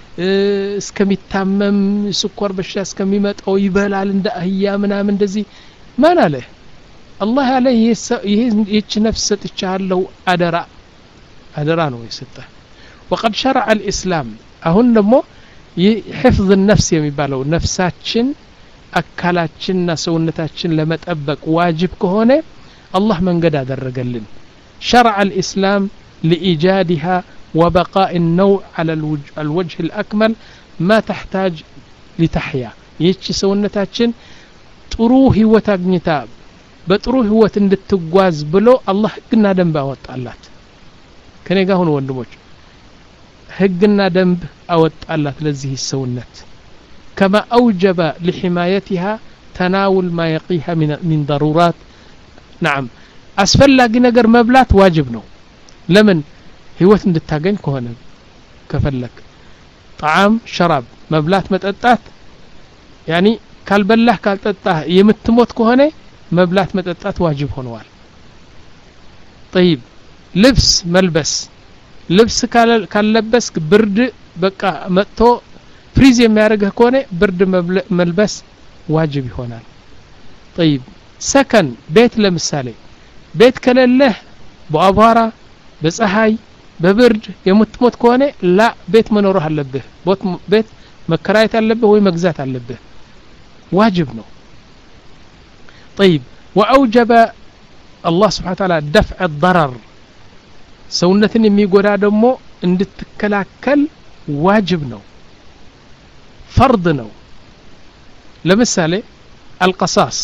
እስከሚታመም ስኳር በሽታ እስከሚመጣው ይበላል እንደ አህያ ምናምን እንደዚህ ማን አለ አላህ ያለ ይህች ነፍስ ሰጥቻለሁ አደራ አደራ ነው የሰጠህ وقد شرع الاسلام አሁን ደግሞ حفظ النفس የሚባለው ነፍሳችን አካላችንና ሰውነታችን ለመጠበቅ ዋጅብ ከሆነ አላህ መንገድ አደረገልን شرع الاسلام لايجادها وبقاء النوع على الوجه الاكمل ما تحتاج لتحيا ይህች ሰውነታችን ጥሩ ህይወት አግኝታ በጥሩ ህይወት እንድትጓዝ ብሎ አላህ ህግና ደንብ አወጣላት ከኔ ጋር ሆኖ ወንድሞች ህግና ደንብ አወጣላት ለዚህ ሰውነት كما اوجب لحمايتها تناول ما يقيها من من ضرورات نعم አስፈላጊ ነገር መብላት ዋጅብ ነው ለምን ህይወት እንድታገኝ ከሆነ ከፈለክ طعام شراب መብላት መጠጣት يعني ካልበላህ ካልጠጣህ የምትሞት ከሆነ መብላት መጠጣት ዋጅብ ሆነዋል طيب ልብስ መልበስ ልብስ ካልለበስክ ብርድ በቃ መጥቶ ፍሪዝ የሚያደርግህ ከሆነ ብርድ መልበስ ዋጅብ ይሆናል طيب ሰከን ቤት ለምሳሌ ቤት ከሌለህ በአቧራ በፀሐይ በብርድ የምትሞት ከሆነ ላ ቤት መኖር አለብህ ቤት መከራየት አለብህ ወይ መግዛት አለብህ واجب ነው طيب واوجب الله سبحانه وتعالى دفع الضرر ሰውነትን የሚጎዳ ደግሞ እንድትከላከል ዋጅብ ነው فرض ነው ለምሳሌ القصاص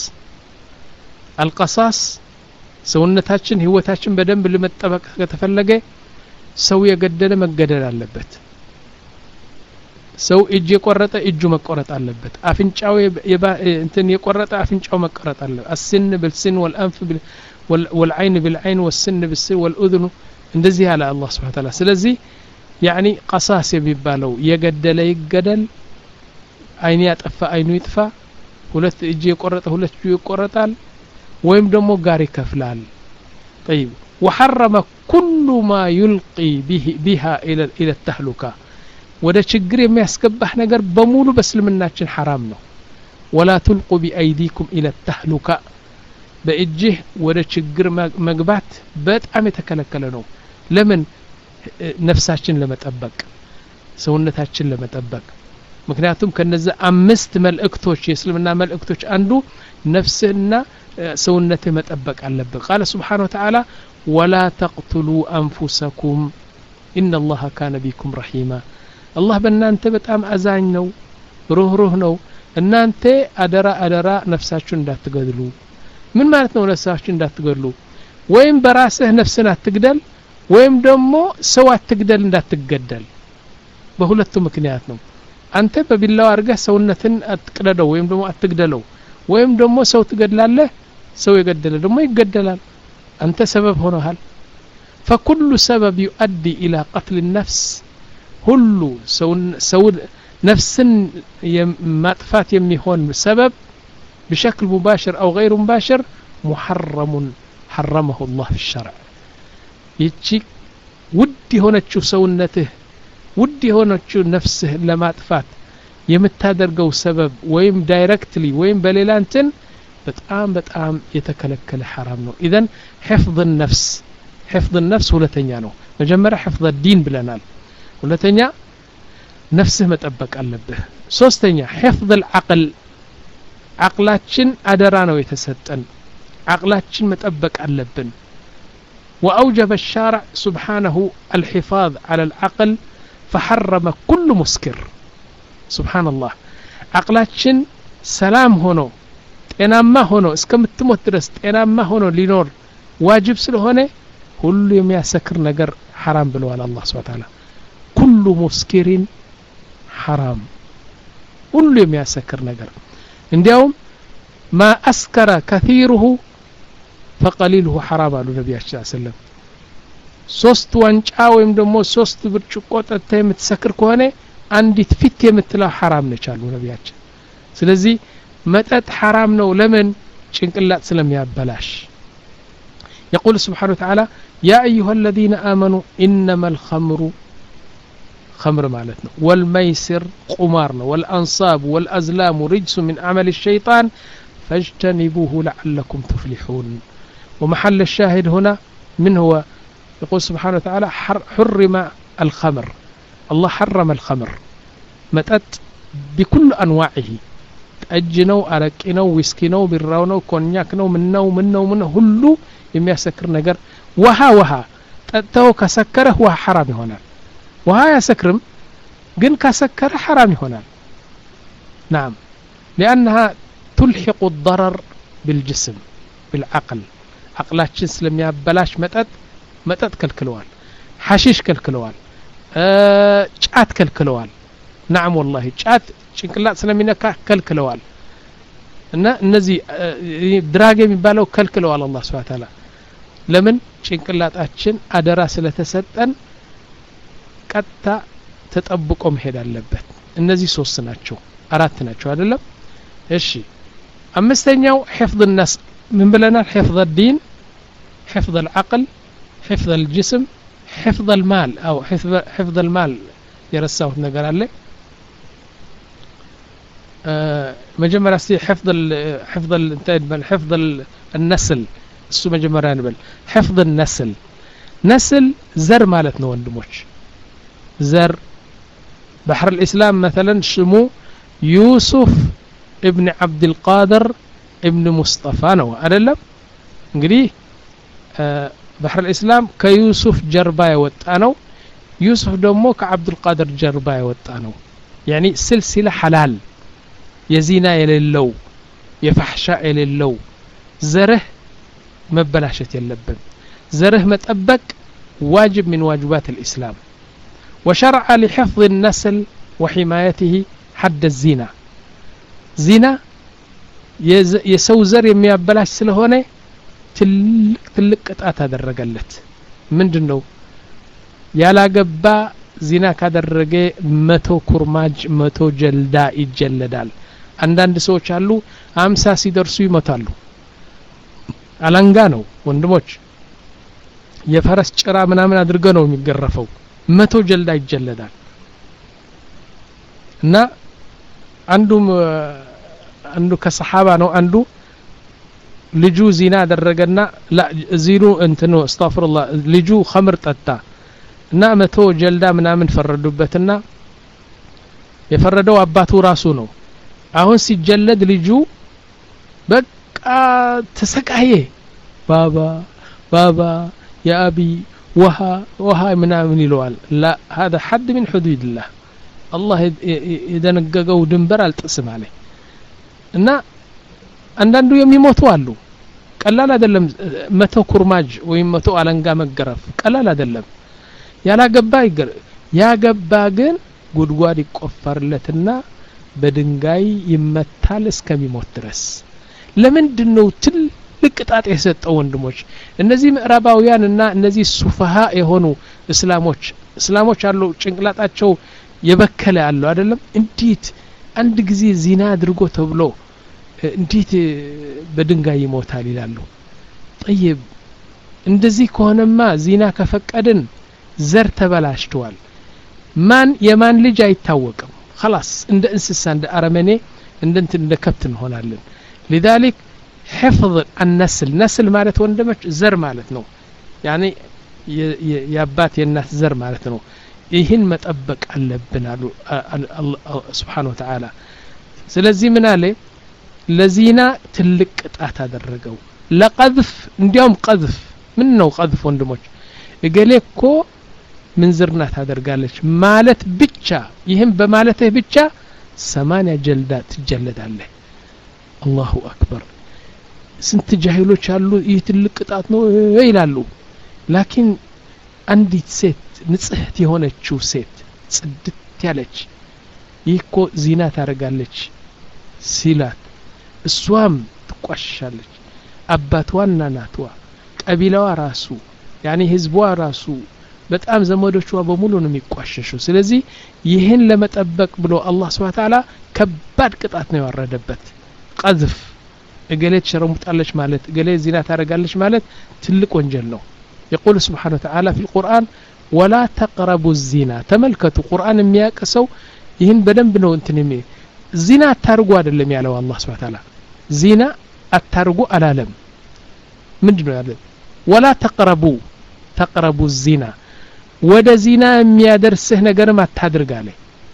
القصاص ሰውነታችን ህይወታችን በደንብ ለመጠበቅ ከተፈለገ ሰው የገደለ መገደል አለበት ሰው እጅ የቆረጠ እጁ መቆረጥ አለበት አፍንጫው እንትን የቆረጠ አፍንጫው መቆረጥ አለበት السن بالسن والانف والعين بالعين والسن بالسن والاذن እንደዚህ ያለ አላህ Subhanahu Wa Ta'ala ስለዚህ يعني قصاص የሚባለው የገደለ ይገደል አይን ያጠፋ አይኑ ይጥፋ ሁለት እጅ የቆረጠ ሁለት እጁ ይቆረጣል ወይም ደግሞ ጋር ይከፍላል طيب وحرم كل ما يلقي به بها الى الى التهلكه ወደ ችግር የሚያስገባህ ነገር በሙሉ በእስልምናችን حرام ነው ولا تلقوا بايديكم الى التهلكه በእጅህ ወደ ችግር መግባት በጣም የተከለከለ ነው ለምን ነፍሳችን ለመጠበቅ ሰውነታችን ለመጠበቅ ምክንያቱም ከነዛ አምስት መልእክቶች የእስልምና መልእክቶች አንዱ ነፍስህና سونته مطبق አለብህ قال سبحانه وتعالى ولا تقتلوا انفسكم ان الله كان بكم رحيما الله በእናንተ በጣም አዛኝ ነው ሩህሩህ ነው እናንተ አደራ አደራ ነፍሳችሁን እንዳትገድሉ ምን ማለት ነው ነፍሳችሁን እንዳትገድሉ ወይም በራስህ ነፍስን አትግደል ወይም ደግሞ ሰው አትግደል እንዳትገደል በሁለቱ ምክንያት ነው አንተ በቢላው አርገህ ሰውነትን አትቅደደው ወይም ደግሞ አትግደለው ወይም ደግሞ ሰው ትገድላለህ ሰው የገደለ ደግሞ ይገደላል አንተ ሰበብ ሆነሃል فكل سبب يؤدي الى قتل النفس ሁሉ ሰው ሰው ነፍስን ማጥፋት የሚሆን ሰበብ بشكل مباشر او غير مباشر محرم حرمه الله في الشرع ይቺ ውድ የሆነችው ሰውነትህ ውድ የሆነችው ነፍስህ ለማጥፋት የምታደርገው ሰበብ ወይም ዳይሬክትሊ ወይም በሌላ እንትን በጣም በጣም የተከለከለ حرام ነው اذا حفظ النفس حفظ النفس ሁለተኛ ነው መጀመሪያ حفظ الدين ብለናል ሁለተኛ ነፍስህ መጠበቅ አለብህ ሶስተኛ حفظ العقل عقላችን አደራ ነው የተሰጠን عقላችን መጠበቅ አለብን واوجب الشارع سبحانه الحفاظ على العقل فحرم كل مسكر سبحان الله عقላችን ሰላም ሆኖ ጤናማ ሆኖ እስከምትሞት ድረስ ጤናማ ሆኖ ሊኖር ዋጅብ ስለሆነ ሁሉ የሚያሰክር ነገር حرام ብለዋል አላህ Subhanahu Wa Ta'ala كل مسكر حرام ሁሉ የሚያሰክር ነገር እንዲያውም ما أسكر كثيره فقليله حرام አሉ ነብያችን ሰለላሁ ዐለይሂ ወሰለም ሶስት ዋንጫ ወይም ደግሞ ሶስት ብርጭቆ ጠጥተህ የምትሰክር ከሆነ አንዲት ፊት የምትለው حرام ነች አሉ ነብያችን ስለዚህ መጠጥ حرام ነው ለምን ጭንቅላት ስለሚያበላሽ يقول سبحانه وتعالى يا أيها الذين آمنوا إنما الخمر خمر معناتنا والميسر قمارنا والأنصاب والأزلام رجس من عمل الشيطان فاجتنبوه لعلكم تفلحون ومحل الشاهد هنا من هو يقول سبحانه وتعالى حرم الخمر الله حرم الخمر متأت بكل أنواعه أجنو أركنو ويسكنو بالرونو كونياكنو منو منو منو هلو يميسكر نجر وها وها تأتو كسكره وها حرام هنا وها يسكرم جن كسكره حرام هنا نعم لأنها تلحق الضرر بالجسم بالعقل عقلاتችን ስለሚያበላሽ መጠጥ መጠጥ ከልክለዋል ሐሺሽ ከልክለዋል ጫት ከልክለዋል نعم والله ጫት ጭንቅላት ስለሚነካ ከልክለዋል እና እነዚህ ድራግ የሚባለው ከልክለዋል አላህ Subhanahu Wa Ta'ala ለምን ጭንቅላታችን አደራ ስለተሰጠን ቀጥታ ተጠብቆ መሄድ አለበት እነዚህ ሶስት ናቸው አራት ናቸው አይደለም እሺ አምስተኛው حفظ النفس من بلنا حفظ الدين حفظ العقل حفظ الجسم حفظ المال أو حفظ حفظ المال يرساه نقر عليه آه مجمرة سي حفظ ال حفظ ال حفظ النسل السو مجمرة نبل حفظ النسل نسل زر مالتنا وندموش زر بحر الإسلام مثلا شمو يوسف ابن عبد القادر ابن مصطفى نو أدلم انقريه آه بحر الإسلام كيوسف جربا يوطانو يوسف دمو كعبد القادر جربا يوطانو يعني سلسلة حلال يزينا يللو يفحشاء يللو زره مبلاشت يلبن زره متأبك واجب من واجبات الإسلام وشرع لحفظ النسل وحمايته حد الزنا زنا የሰው ዘር የሚያበላሽ ስለሆነ ትልቅ ትልቅ ቅጣት አደረገለት ምንድነው ያላገባ ዚና ካደረገ መቶ ኩርማጅ መቶ ጀልዳ ይጀለዳል አንዳንድ ሰዎች አሉ አምሳ ሲደርሱ ይመታሉ አላንጋ ነው ወንድሞች የፈረስ ጭራ ምናምን አድርገው ነው የሚገረፈው መቶ ጀልዳ ይጀለዳል እና አንዱም አንዱ ከሰሃባ ነው አንዱ ልጁ ዚና አደረገና ላ ዚኑ እንትኑ አስተግፍሩላህ ልጁ ኸምር ጠጣ እና መቶ ጀልዳ ምናምን ፈረዱበትና የፈረደው አባቱ ራሱ ነው አሁን ሲጀለድ ልጁ በቃ تسقايه بابا بابا يا أبي وها وها ምናምን ይለዋል لا هذا حد من حدود الله الله يدنققው ድንበር አልጥስም አለ እና አንዳንዱ የሚሞቱ አሉ ቀላል አይደለም መቶ ኩርማጅ ወይም መቶ አለንጋ መገረፍ ቀላል አይደለም ያላገባ ይገር ያገባ ግን ጉድጓድ ይቆፈርለትና በድንጋይ ይመታል እስከሚሞት ድረስ ለምንድነው ትልቅ ቅጣት የሰጠው ወንድሞች እነዚህ ምዕራባውያንና እነዚህ ሱፋሃ የሆኑ እስላሞች እስላሞች አሉ ጭንቅላታቸው የበከለ አለው አይደለም እንዴት አንድ ጊዜ ዚና አድርጎ ተብሎ እንዴት በድንጋይ ይሞታል ይላሉ طيب እንደዚህ ከሆነማ ዚና ከፈቀድን ዘር ተበላሽቷል ማን የማን ልጅ አይታወቅም خلاص እንደ እንስሳ እንደ አረመኔ እንደ እንደ ከብት እንሆናለን لذلك حفظ النسل نسل ማለት ወንድሞች ዘር ማለት ነው يعني የአባት የእናት ዘር ማለት ነው ይህን መጠበቅ አለብን አሉ Subhanahu Wa Ta'ala ስለዚህ ምን አለ ለዚና ትልቅ ቅጣት አደረገው ለቀذፍ እንዲያውም ቀذፍ ምን ነው ቀذፍ ወንድሞች እገሌኮ ምንዝርና ታደርጋለች ማለት ብቻ ይህም በማለትህ ብቻ ሰማንያ ጀልዳ ትጀለዳለህ አላሁ አክበር ስንት ጃሂሎች አሉ ይህ ትልቅ ቅጣት ነው ይላሉ ላኪን አንዲት ሴት ንጽህት የሆነችው ሴት ጽድት ያለች ይህኮ ዚና ታደርጋለች ሲላት እሷም ትቋሻለች አባቷና ናቷ ቀቢላዋ ራሱ يعني ህዝቧ ራሱ በጣም ዘመዶቿ በሙሉ ነው የሚቋሸሹ ስለዚህ ይህን ለመጠበቅ ብሎ አላህ Subhanahu Wa Ta'ala ከባድ ቅጣት ነው ያወረደበት ቀذፍ እገሌት ሸረሙጣለች ማለት እገሌት ዚና ታደርጋለች ማለት ትልቅ ወንጀል ነው يقول سبحانه وتعالى في القرآن ولا تقربوا الزنا ተመልከቱ ቁርአን የሚያቀሰው ይህን በደንብ ነው እንትንም ዚና አታርጉ አይደለም ያለው አላህ Subhanahu Wa Ta'ala ዚና አታርጉ አላለም ምንድነው ያለው ولا تقربوا تقربوا الزنا ወደ ዚና የሚያደርስህ ነገርም አታድርጋለ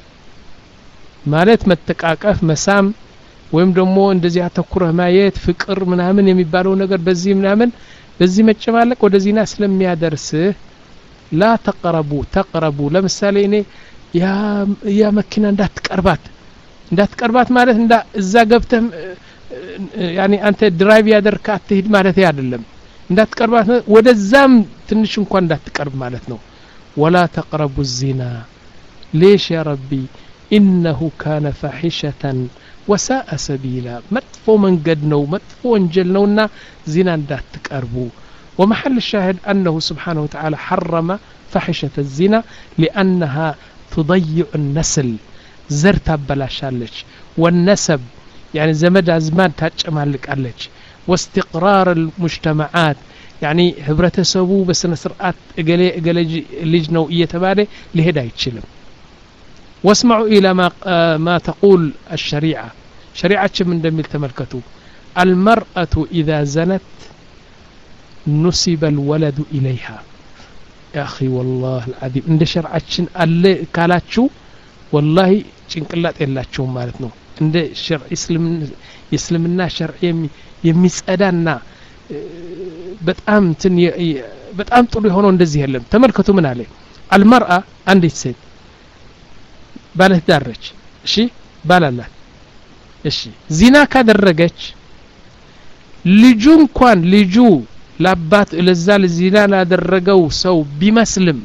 ማለት መተቃቀፍ መሳም ወይም ደግሞ እንደዚህ አተኩረህ ማየት ፍቅር ምናምን የሚባለው ነገር በዚህ ምናምን በዚህ መጨማለቅ ወደ ዚና ስለሚያደርስህ لا تقربوا تقربوا ለምሳሌ እኔ ያ ያ መኪና እንዳትቀርባት እንዳትቀርባት ማለት እንዳ እዛ ገብተህ يعني አንተ ድራይቭ ያደርካ አትሄድ ማለት አይደለም እንዳትቀርባት ወደዛም ትንሽ እንኳን እንዳትቀርብ ማለት ነው ولا تقربوا الزنا ليش يا ربي إنه كان فاحشة وساء سبيلا مطفو من قد نو مطفو وانجل نونا زنا እንዳት تقربوا ومحل الشاهد أنه سبحانه وتعالى حرم فاحشة الزنا لأنها تضيع النسل زرت بلاشالج والنسب يعني زمد أزمان تجمالك عليك واستقرار المجتمعات يعني ህብረተሰቡ በስነ ስርዓት እገሌ እገሌ ልጅ ነው እየተባለ ሊሄድ አይችልም واسمعوا الى ما ما تقول الشريعه شريعتهم እንደሚል ተመልከቱ المرأة اذا زنت نسب الولد اليها يا اخي والله العظيم እንደ ሸርዓችን አለ ካላችሁ والله ጭንቅላት የላችሁም ማለት ነው እንደ ሸርዕ እስልምና ሸርዕ የሚጸዳና በጣም እንትን በጣም ጥሩ የሆነው እንደዚህ የለም ተመልከቱ ምን አለ المرأة አንዲት ሴት ባለህ ዳረች እሺ ባላላት እሺ ዚና ካደረገች ልጁ እንኳን ልጁ ለአባት ለዛ ለዚና ላደረገው ሰው ቢመስልም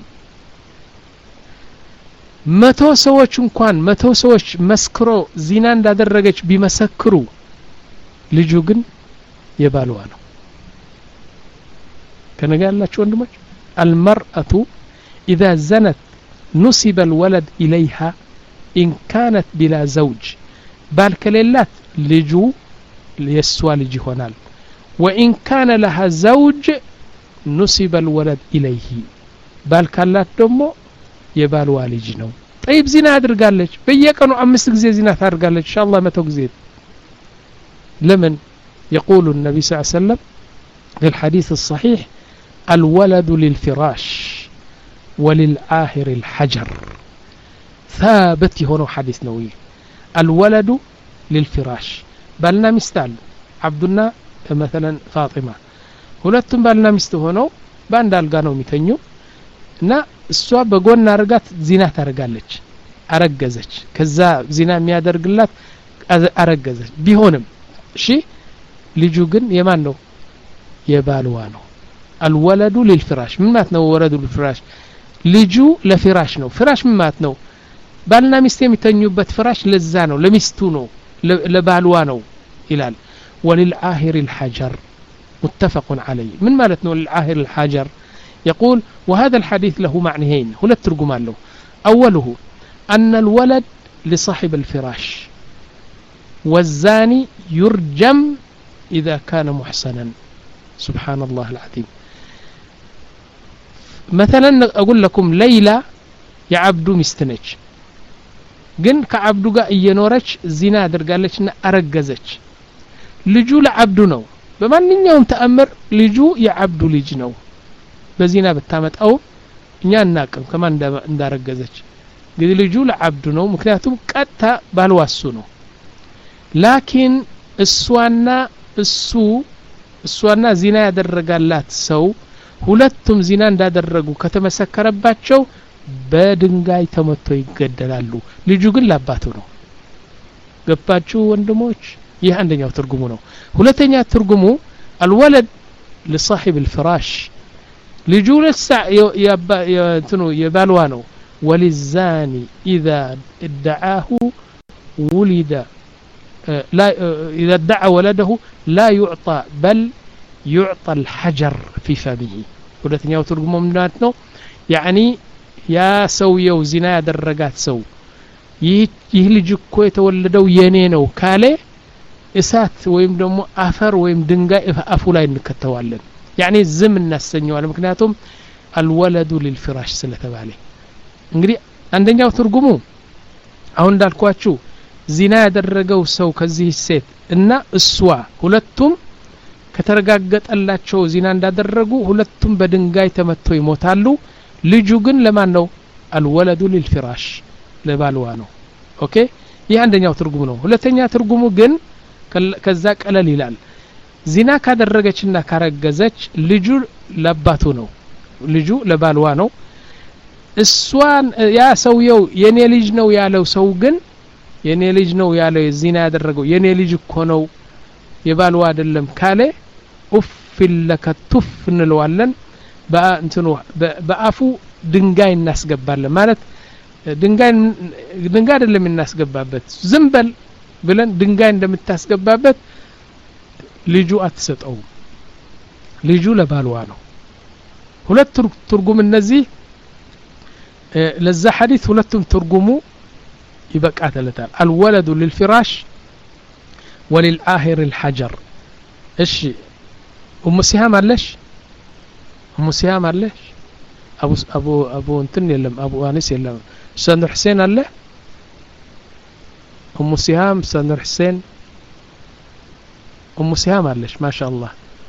መቶ ሰዎች እንኳን መቶ ሰዎች መስክሮ ዚና እንዳደረገች ቢመሰክሩ ልጁ ግን የባልዋ ነው ከነጋላችሁ ወንድሞች المرأة إذا زنت نسب الولد إليها إن كانت بلا زوج بالكليلات لجو ليسوى لجي هونال وإن كان لها زوج نسب الولد إليه بالكلات دمو يبالوا لجي نو طيب زنا أدرقالج بيكنوا أمس غزي زنا تارقالج إن شاء الله ما تغزيد لمن يقول النبي صلى الله عليه وسلم في الحديث الصحيح الولد للفراش وللآخر الحجر ثابت هنا حديث نووي الولد للفراش بالنا مستعل عبدنا مثلا فاطمة ሁለቱም ባልና ሚስት ሆነው በአንድ አልጋ ነው የሚተኙ እና እሷ በጎን አርጋት ዚና ታረጋለች አረገዘች ከዛ ዚና የሚያደርግላት አረገዘች ቢሆንም እሺ ልጁ ግን የማን ነው የባልዋ ነው الولد للفراش ምን ማለት ነው ወለዱ للفراش ልጁ ለፍራሽ ነው ፍራሽ ምን ማለት ነው ባልና ሚስት የሚተኙበት ፍራሽ ለዛ ነው ለሚስቱ ነው ለባልዋ ነው ይላል وللعاهر الحجر متفق عليه من مالتنا للعاهر الحجر يقول وهذا الحديث له معنيين هنا الترجمان له أوله أن الولد لصاحب الفراش والزاني يرجم إذا كان محسنا سبحان الله العظيم مثلا أقول لكم ليلى يعبدو مستنج جن كعبدو جا ينورج زنا درجالش أرجزج لجو لعبدو نو በማንኛውም ተአምር ልጁ የዓብዱ ልጅ ነው በዚና በታመጥ አው እኛ እናቀም ከማን እንዳረገዘች እንግዲህ ልጁ ለዓብዱ ነው ምክንያቱም ቀጣ ባልዋሱ ነው ላኪን እሷና እሱ እሷና ዚና ያደረጋላት ሰው ሁለቱም ዚና እንዳደረጉ ከተመሰከረባቸው በድንጋይ ተመቶ ይገደላሉ ልጁ ግን ለአባቱ ነው ገባችሁ ወንድሞች ይህ አንደኛው ትርጉሙ ነው ሁለተኛ ትርጉሙ الولد لصاحب الفراش ልጁ ለሳ የእንትኑ የባልዋ ነው وللزاني اذا ادعاه ولد لا اذا ادعى ولده لا يعطى بل يعطى الحجر في فمه ሁለተኛው ትርጉሙ ምንድነው ነው يعني ያ ሰውየው ዚና ያደረጋት ሰው ይህ ልጅ እኮ የተወለደው የኔ ነው ካለ እሳት ወይም ደግሞ አፈር ወይም ድንጋይ አፉ ላይ እንከተዋለን يعني ዝም እናሰኘዋለን ምክንያቱም الولد للفراش ስለተባለ እንግዲህ አንደኛው ትርጉሙ አሁን እንዳልኳችሁ ዚና ያደረገው ሰው ከዚህ ሴት እና እሷ ሁለቱም ከተረጋገጠላቸው ዚና እንዳደረጉ ሁለቱም በድንጋይ ተመተው ይሞታሉ ልጁ ግን ለማን ነው الولد للفراش ለባልዋ ነው ኦኬ ይህ አንደኛው ትርጉሙ ነው ሁለተኛ ትርጉሙ ግን ከዛ ቀለል ይላል ዚና ካደረገችና ካረገዘች ልጁ ለአባቱ ነው ልጁ ለባልዋ ነው እሷን ያ ሰውየው የኔ ልጅ ነው ያለው ሰው ግን የኔ ልጅ ነው ያለው ዚና ያደረገው የኔ ልጅ እኮ ነው የባልዋ አይደለም ካለ ኡፍ ለከቱፍ እንለዋለን በእንትኑ በአፉ ድንጋይ እናስገባለን ማለት ድንጋይ ድንጋይ አይደለም እናስገባበት ዝምበል ብለን ድንጋይ እንደምታስገባበት ልጁ አትሰጠው ልጁ ለባልዋ ነው ሁለት ትርጉም እነዚህ ለዛ ሐዲስ ሁለቱም ትርጉሙ ይበቃተለታል الولد للفراش وللآهر الحجر እሺ ኡሙ ሲሃም አለሽ ኡሙ ሲሃም አለሽ አቡ አቡ አቡ እንትን የለም አቡ አኒስ የለም ሰንዱ ሁሴን አለ ኡሙ ሲሃም ሰንዱ ሁሴን ኡሙ ሲሃም አለሽ ማሻአላህ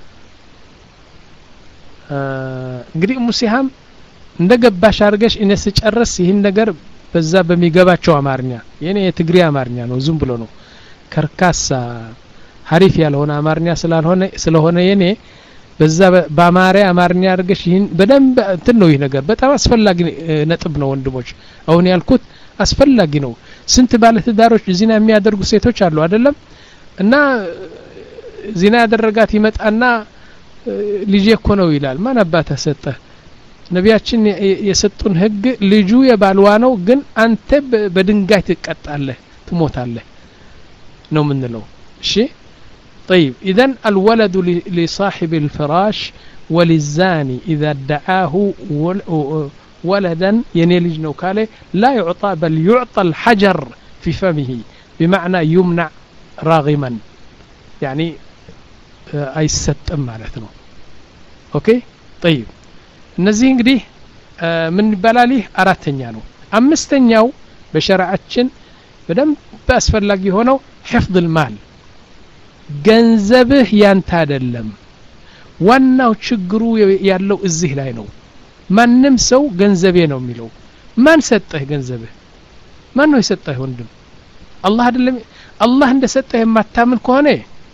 እንግዲህ ኡሙ ሲሃም እንደገባሽ አርገሽ እነስ ጨርስ ይሄን ነገር በዛ በሚገባቸው አማርኛ የኔ የትግሪ አማርኛ ነው ዝም ብሎ ነው ከርካሳ ሐሪፍ ያልሆነ አማርኛ ስላልሆነ ስለሆነ የኔ በዛ በአማርኛ አማርኛ አርገሽ ይሄን በደንብ እንትን ነው ይሄ ነገር በጣም አስፈላጊ ነጥብ ነው ወንድሞች አሁን ያልኩት አስፈላጊ ነው ስንት ባለ ትዳሮች ዚና የሚያደርጉ ሴቶች አሉ አይደለም እና ዚና ያደረጋት ይመጣና ልጅ እኮ ነው ይላል ማን አባታ ሰጠ ነቢያችን የሰጡን ህግ ልጁ የባልዋ ነው ግን አንተ በድንጋይ ትቀጣለህ ትሞታለህ ነው ምንለው እሺ طيب اذا الولد لصاحب الفراش وللزاني اذا ادعاه ولدا ينلج نو كاله لا يعطى بل يعطى الحجر في فمه بمعنى يمنع راغما يعني اي ستم معناته اوكي طيب እነዚህ እንግዲህ ምን ይባላል አራተኛ ነው አምስተኛው በሸሪዓችን በደንብ አስፈላጊ ሆነው حفظ المال ገንዘብህ ያንተ አይደለም ዋናው ችግሩ ያለው እዚህ ላይ ነው ማንንም ሰው ገንዘቤ ነው የሚለው ማን ሰጠህ ገንዘብህ ማን ነው የሰጠህ ወንድም አላህ አይደለም አላህ እንደሰጠህ የማታምን ከሆነ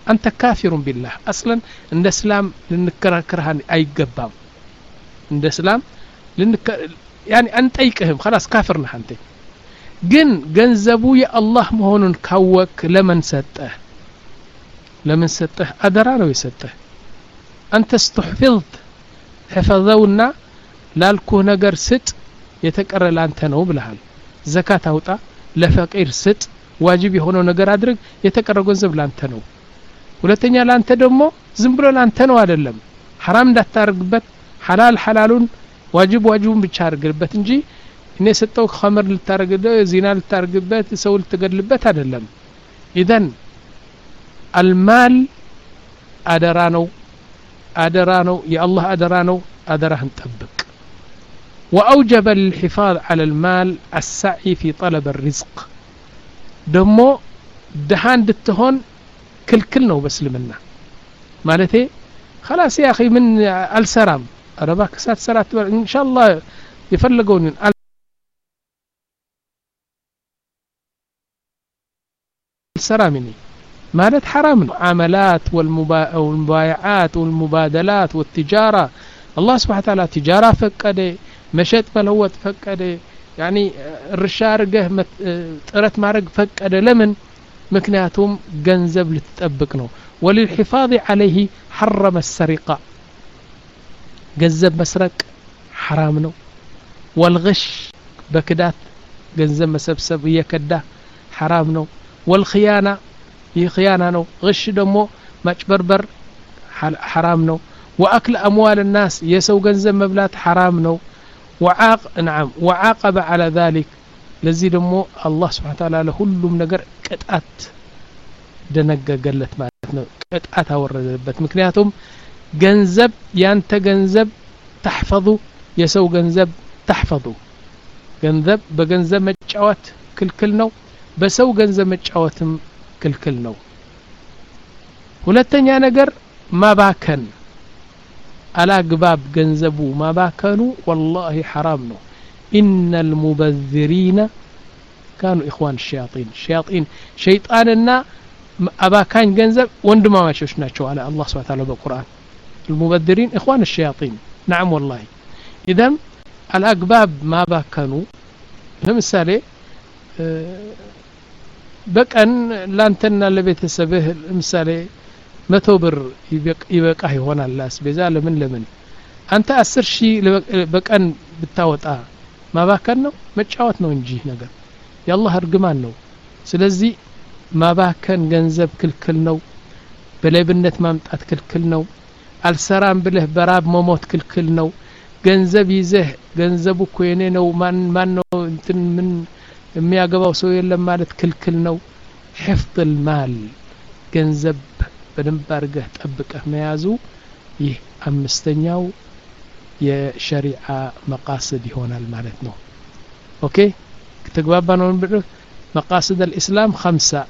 أنت كافر بالله أصلا عند الإسلام لنكرهن أي جبام عند الإسلام لنك يعني أنت أيكهم خلاص كافرنا أنت جن جنزبو يا الله مهون كوك لمن سته لمن سته أدرانا ويسته أنت استحفظت حفظونا لالكو نجر ست يتكرر لأنت نو بلهال زكاة أوطا لفقير ست واجب يهونو نجر أدرك يتكرر جنزب لأنت نو ሁለተኛ ላንተ ደግሞ ዝም ብሎ ላንተ ነው አይደለም حرام እንዳታርግበት حلال حلالون واجب واجبون ብቻ አርግበት እንጂ እኔ ሰጠው ኸመር ልታረግበት ዚና ልታረግበት ሰው ልትገድልበት አይደለም اذا المال አደራ ነው አደራ ነው የአላህ አደራ ነው አደራህን ጠብቅ واوجب الحفاظ على المال السعي في طلب الرزق ደግሞ ደሃን እንድትሆን كل ነው በስልምና ማለቴ خلاص يا اخي من السرام رباك سات سرات ان شاء الله يفلقون السرامني مالت حرام معاملات والمبايعات والمبادلات والتجارة الله سبحانه وتعالى تجارة فقده مشيت بلوت فقده يعني الرشارقه طرت مارق فقده لمن مكنياتهم ገንዘብ ልትጠብቅ ነው وللحفاظ عليه حرم السرقة ገንዘብ መስረቅ حرام ነው والغش በክዳት ገንዘብ መሰብሰብ እየከዳ حرام ነው والخيانة ይخيانة ነው غش ደግሞ ማጭበርበር حرام ነው واكل اموال الناس የሰው ገንዘብ መብላት حرام ነው وعاق نعم وعاقب على ذلك ለዚህ ደግሞ አላህ Subhanahu Wa Ta'ala ለሁሉም ነገር ቅጣት ደነገገለት ማለት ነው ቅጣት አወረደበት ምክንያቱም ገንዘብ ያንተ ገንዘብ ተحفظ የሰው ገንዘብ ተحفظ ገንዘብ በገንዘብ መጫወት ክልክል ነው በሰው ገንዘብ መጫወትም ክልክል ነው ሁለተኛ ነገር ማባከን አላግባብ ገንዘቡ ማባከኑ والله حرام ነው إن المبذرين كانوا إخوان الشياطين الشياطين شيطاننا أبا كان جنزب وندما ما شوشناچو على الله سبحانه وتعالى بالقرآن المبذرين إخوان الشياطين نعم والله إذا الأقباب ما باكنوا لمثالي بكأن لانتنا لبيت السبه مثالي متو بر يبقى هنا الناس بزال من لمن أنت أسر شيء بكأن بتاوت آه ማባከን ነው መጫወት ነው እንጂ ነገር ያላህ እርግማን ነው ስለዚህ ማባከን ገንዘብ ክልክል ነው በሌብነት ማምጣት ክልክል ነው አልሰራም ብለህ በራብ መሞት ክልክል ነው ገንዘብ ይዘህ ገንዘቡ እኮ የኔ ነው ማን ማን ነው እንትን ምን የሚያገባው ሰው የለም ማለት ክልክል ነው حفظ المال ገንዘብ በደንብ አድርገህ ጠብቀህ መያዙ ይህ አምስተኛው የሸሪዓ መቃሰድ ይሆናል ማለት ነው ኦኬ ተግባባን ነው ብለ مقاصد الإسلام خمسة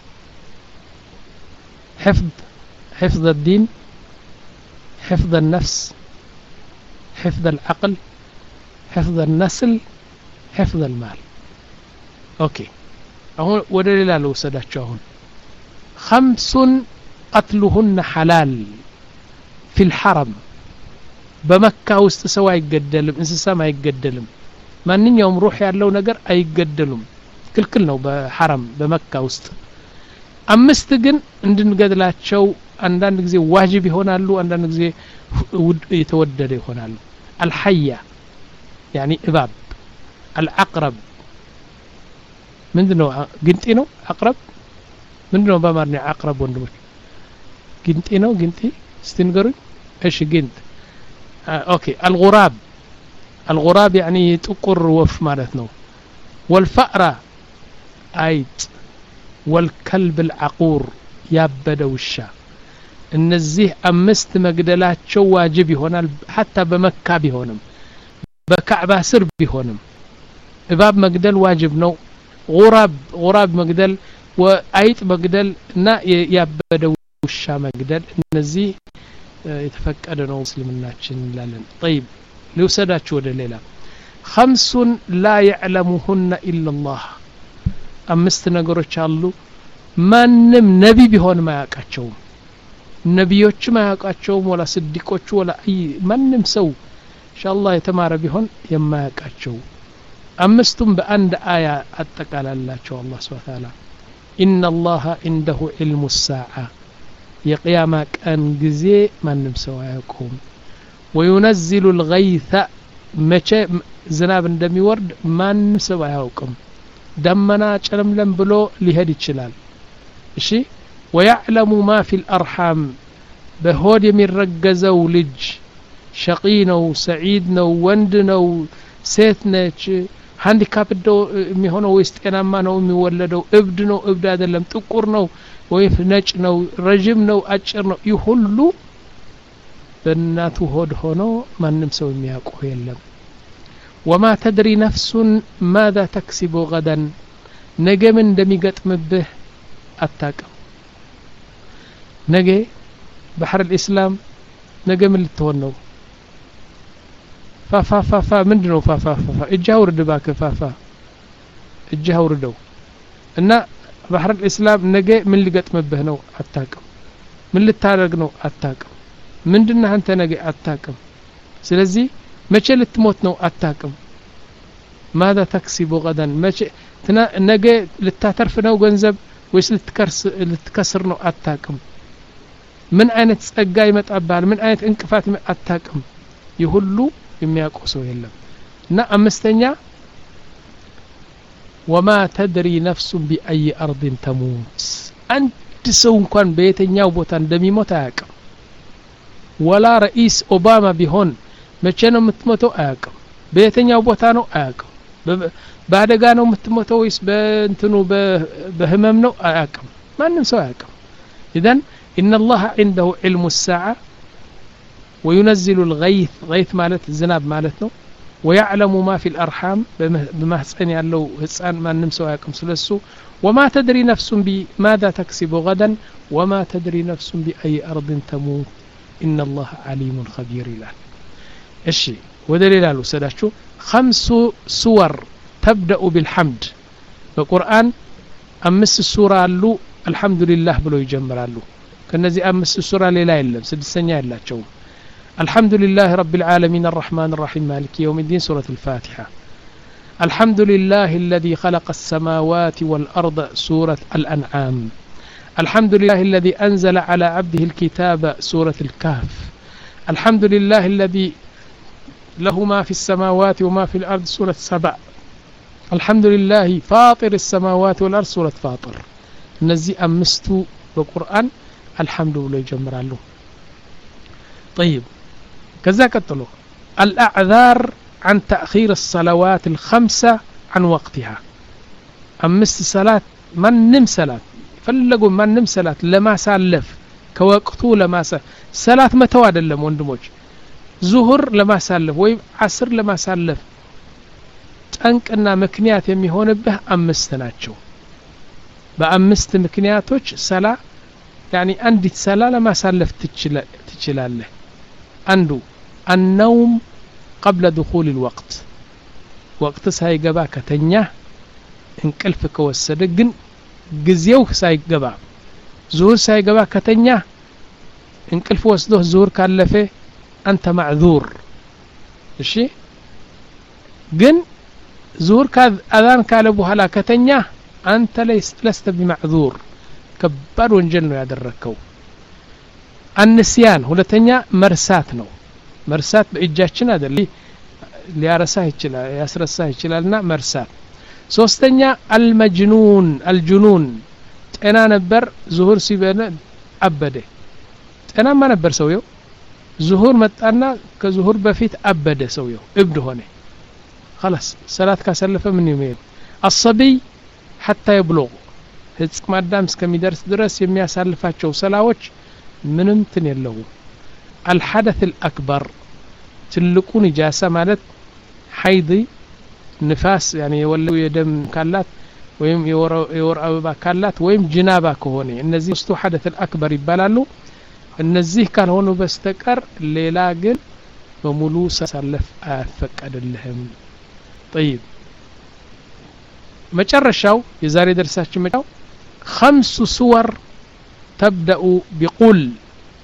حفظ حفظ الدين حفظ النفس حفظ العقل حفظ النسل حفظ المال اوكي اهو ودليل لو سداچو هون خمس قتلهن حلال في الحرم بمكة ውስጥ ሰው አይገደልም እንስሳም አይገደልም ማንኛውም ሩህ ያለው ነገር አይገደሉም ክልክል ነው በሐረም በመካ ውስጥ አምስት ግን እንድንገድላቸው አንዳንድ ጊዜ ዋጅብ ይሆናሉ አንዳንድ ጊዜ የተወደደ ይሆናሉ الحية يعني إباب العقرب ምንድነው ግንጤ ነው عقرب ምንድነው በአማርኛ عقرب ወንድሞች ግንጤ ነው ግንጤ ስትንገሩኝ እሺ ግንጥ آه اوكي الغراب الغراب يعني تقر وف معناتنا والفأرة ايت والكلب العقور يابد وشا النزيه امست مقدلاتشو واجب يهونال حتى بمكة بيهونم بكعبة سر بيهونم باب مقدل واجب نو غراب غراب مقدل وايت مقدل نا يابد وشا مقدل النزيه يتفكر انه مسلمناችን እንላለን طيب ልውሰዳችሁ ወደ ሌላ خمس لا يعلمهن الا الله አምስት ነገሮች አሉ ማንም ነቢ ቢሆን ማያውቃቸው ነብዮችም አያውቃቸውም ወላ ስዲቆቹ ወላ አይ ማንም ሰው ኢንሻአላህ የተማረ ቢሆን የማያውቃቸው አምስቱም በአንድ አያ አጠቃላላቸው አላህ Subhanahu Wa Ta'ala إن الله عنده علم الساعة የቂያማ ቀን ጊዜ ማንም ሰው አያውቀውም وينزل الغيث መቼ ዝናብ እንደሚወርድ ማንም ሰው አያውቅም ደመና ጨለምለም ብሎ ሊሄድ ይችላል እሺ ويعلم ما في الأرحام በሆድ የሚረገዘው ልጅ ሸቂ ነው ሰዒድ ነው ወንድ ነው ሴት ነች ሃንዲካፕ ዶ የሚሆነው ወይስ ጤናማ ነው የሚወለደው እብድ ነው እብድ አይደለም ጥቁር ነው ወይስ ነጭ ነው ረጅም ነው አጭር ነው ይሁሉ በእናቱ ሆድ ሆኖ ማንም ሰው የሚያውቀው የለም وما تدري نفس ماذا تكسب غدا ነገ ምን እንደሚገጥምብህ አታውቅም ነገ بحر الإسلام ነገ ምን ልትሆን ነው ፋፋ ፋፋ ምንድነው ፋፋ ፋፋ እጅህ አውርድ ባከ ፋፋ እጅህ አውርደው እና بحر الإسلام ነገ ምን ሊገጥምብህ ነው አታውቅም ምን ልታደርግ ነው አታውቅም ምንድነው አንተ ነገ አታውቅም ስለዚህ መቼ ልትሞት ነው አታውቅም ماذا تكسب غدا መቼ ነገ ልታተርፍ ነው ገንዘብ ወይስ ልትከርስ ልትከስር ነው አታውቅም ምን አይነት ጸጋ ይመጣባል ምን አይነት እንቅፋት አታውቅም ይሁሉ የሚያውቀው ሰው የለም እና አምስተኛ وما تدري نفس بأي أرض تموت አንድ ሰው እንኳን በየትኛው ቦታ እንደሚሞት አያውቅም ولا رئيس اوباما ቢሆን መቼ ነው የምትሞተው አያውቅም በየትኛው ቦታ ነው አያውቅም በአደጋ ነው የምትሞተው ወይስ በእንትኑ በህመም ነው አያውቅም ማንም ሰው አያውቅም اذا ان الله عنده علم الساعه وينزل الغيث غيث ማለት ዝናብ ማለት ነው ويعلم ما في الارحام بمحصن ያለው ህፃን ማንም ሰው አያውቅም ስለሱ وما تدري نفس بماذا تكسب غدا وما تدري نفس بأي أرض تموت إن الله عليم خبير له الشيء ودليل له سداشو خمس سور تبدأ بالحمد بالقرآن أمس السورة له الحمد لله بلو يجمر له كنزي أمس السورة لا يلم سد السنة لا تشوف الحمد لله رب العالمين الرحمن الرحيم مالك يوم الدين سورة الفاتحة الحمد لله الذي خلق السماوات والأرض سورة الأنعام الحمد لله الذي أنزل على عبده الكتاب سورة الكهف الحمد لله الذي له ما في السماوات وما في الأرض سورة سبع الحمد لله فاطر السماوات والأرض سورة فاطر نزي أمستو بالقرآن الحمد لله يجمر له طيب كذا قتلوا الأعذار عن تأخير الصلوات الخمسة عن وقتها أمست صلاة من نم صلاة فلقوا من نم صلاة لما سالف كوقته لما سالف صلاة ما توادل لهم وندموج ظهر لما سالف وي عصر لما سالف تنك أن مكنيات يميهون به أمست ناتشو بأمست مكنياتوش صلاة يعني عندي صلاة لما سالف تتشلال له عنده النوم قبل دخول الوقت وقت سايقبا كتنيا انقلفك والسدقن قزيو سايقبا زور سايقبا كتنيا انقلف وسده زور كالفه أنت معذور الشي قن زور كاذ أذان كالبو هلا كتنيا أنت لست بمعذور كبار ونجلنو يدركو النسيان هو تنيا مرساتنو مرسات በእጃችን አይደል ሊያረሳህ ይችላል ያስረሳህ ይችላልና መርሳት ሶስተኛ አልመጅኑን አልጁኑን ጤና ነበር ዙሁር ሲበነ አበደ ጤናማ ነበር ሰውየው ዙሁር መጣና ከዙሁር በፊት አበደ ሰውየው እብድ ሆነ خلاص ሰላት ካሰለፈ ምን ይመል الصبي حتى يبلغ ህፃን ማዳም እስከሚደርስ ድረስ የሚያሳልፋቸው ሰላዎች ምንም ትን የለው الحدث الأكبر تلقو نجاسة مالت حيضي نفاس يعني يولو يدم كالات ويم يور يور أبا كالات ويم جنابة كهوني النزيه استو حدث الأكبر يبالالو النزيه كان هونو بستكر ليلاقل وملو سلف أفكاد لهم طيب مجرشاو يزاري درساتش مجاو خمس صور تبدأ بقل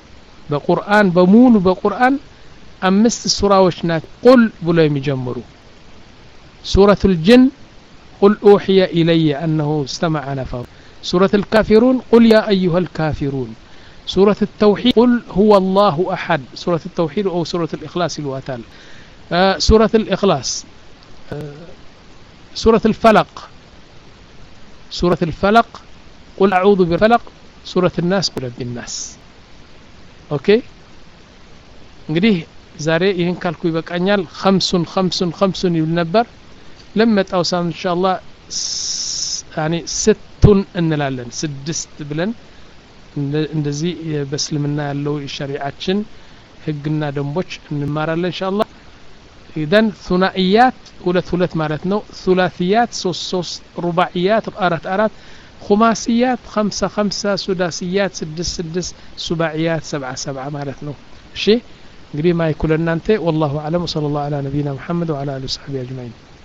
በቁርአን በሙሉ በቁርአን አምስት ሱራዎች ናቸው ቁል ብሎ የሚጀምሩ سورة الجن قل أوحي إلي أنه استمع نفر سورة الكافرون قل يا أيها الكافرون سورة التوحيد قل هو الله أحد سورة التوحيد أو سورة الإخلاص الواتال آه سورة الإخلاص آه سورة الفلق سورة الفلق قل أعوذ بالفلق سورة الناس قل بالناس أوكي እንግዲህ ዛሬ ይህን ካልኩ ይበቃኛል خمسون خمسون خمسون ይብል ነበር لما تأوسام إن شاء الله يعني ستون እንላለን ስድስት ብለን እንደዚህ በእስልምና ያለው ሸሪዓችን ህግና ደንቦች እንማራለን إن شاء الله إذن ثنائيات ሁለት ሁለት ማለት ነው ثلاثيات ሶስት ሶስት رباعيات አራት አራት خماسيات خمسة خمسة سداسيات ስድስት ስድስት سباعيات سبعة سبعة ማለት ነው እሺ እንግዲህ ማይኩል እናንተ والله اعلم وصلى الله على نبينا محمد وعلى اله وصحبه اجمعين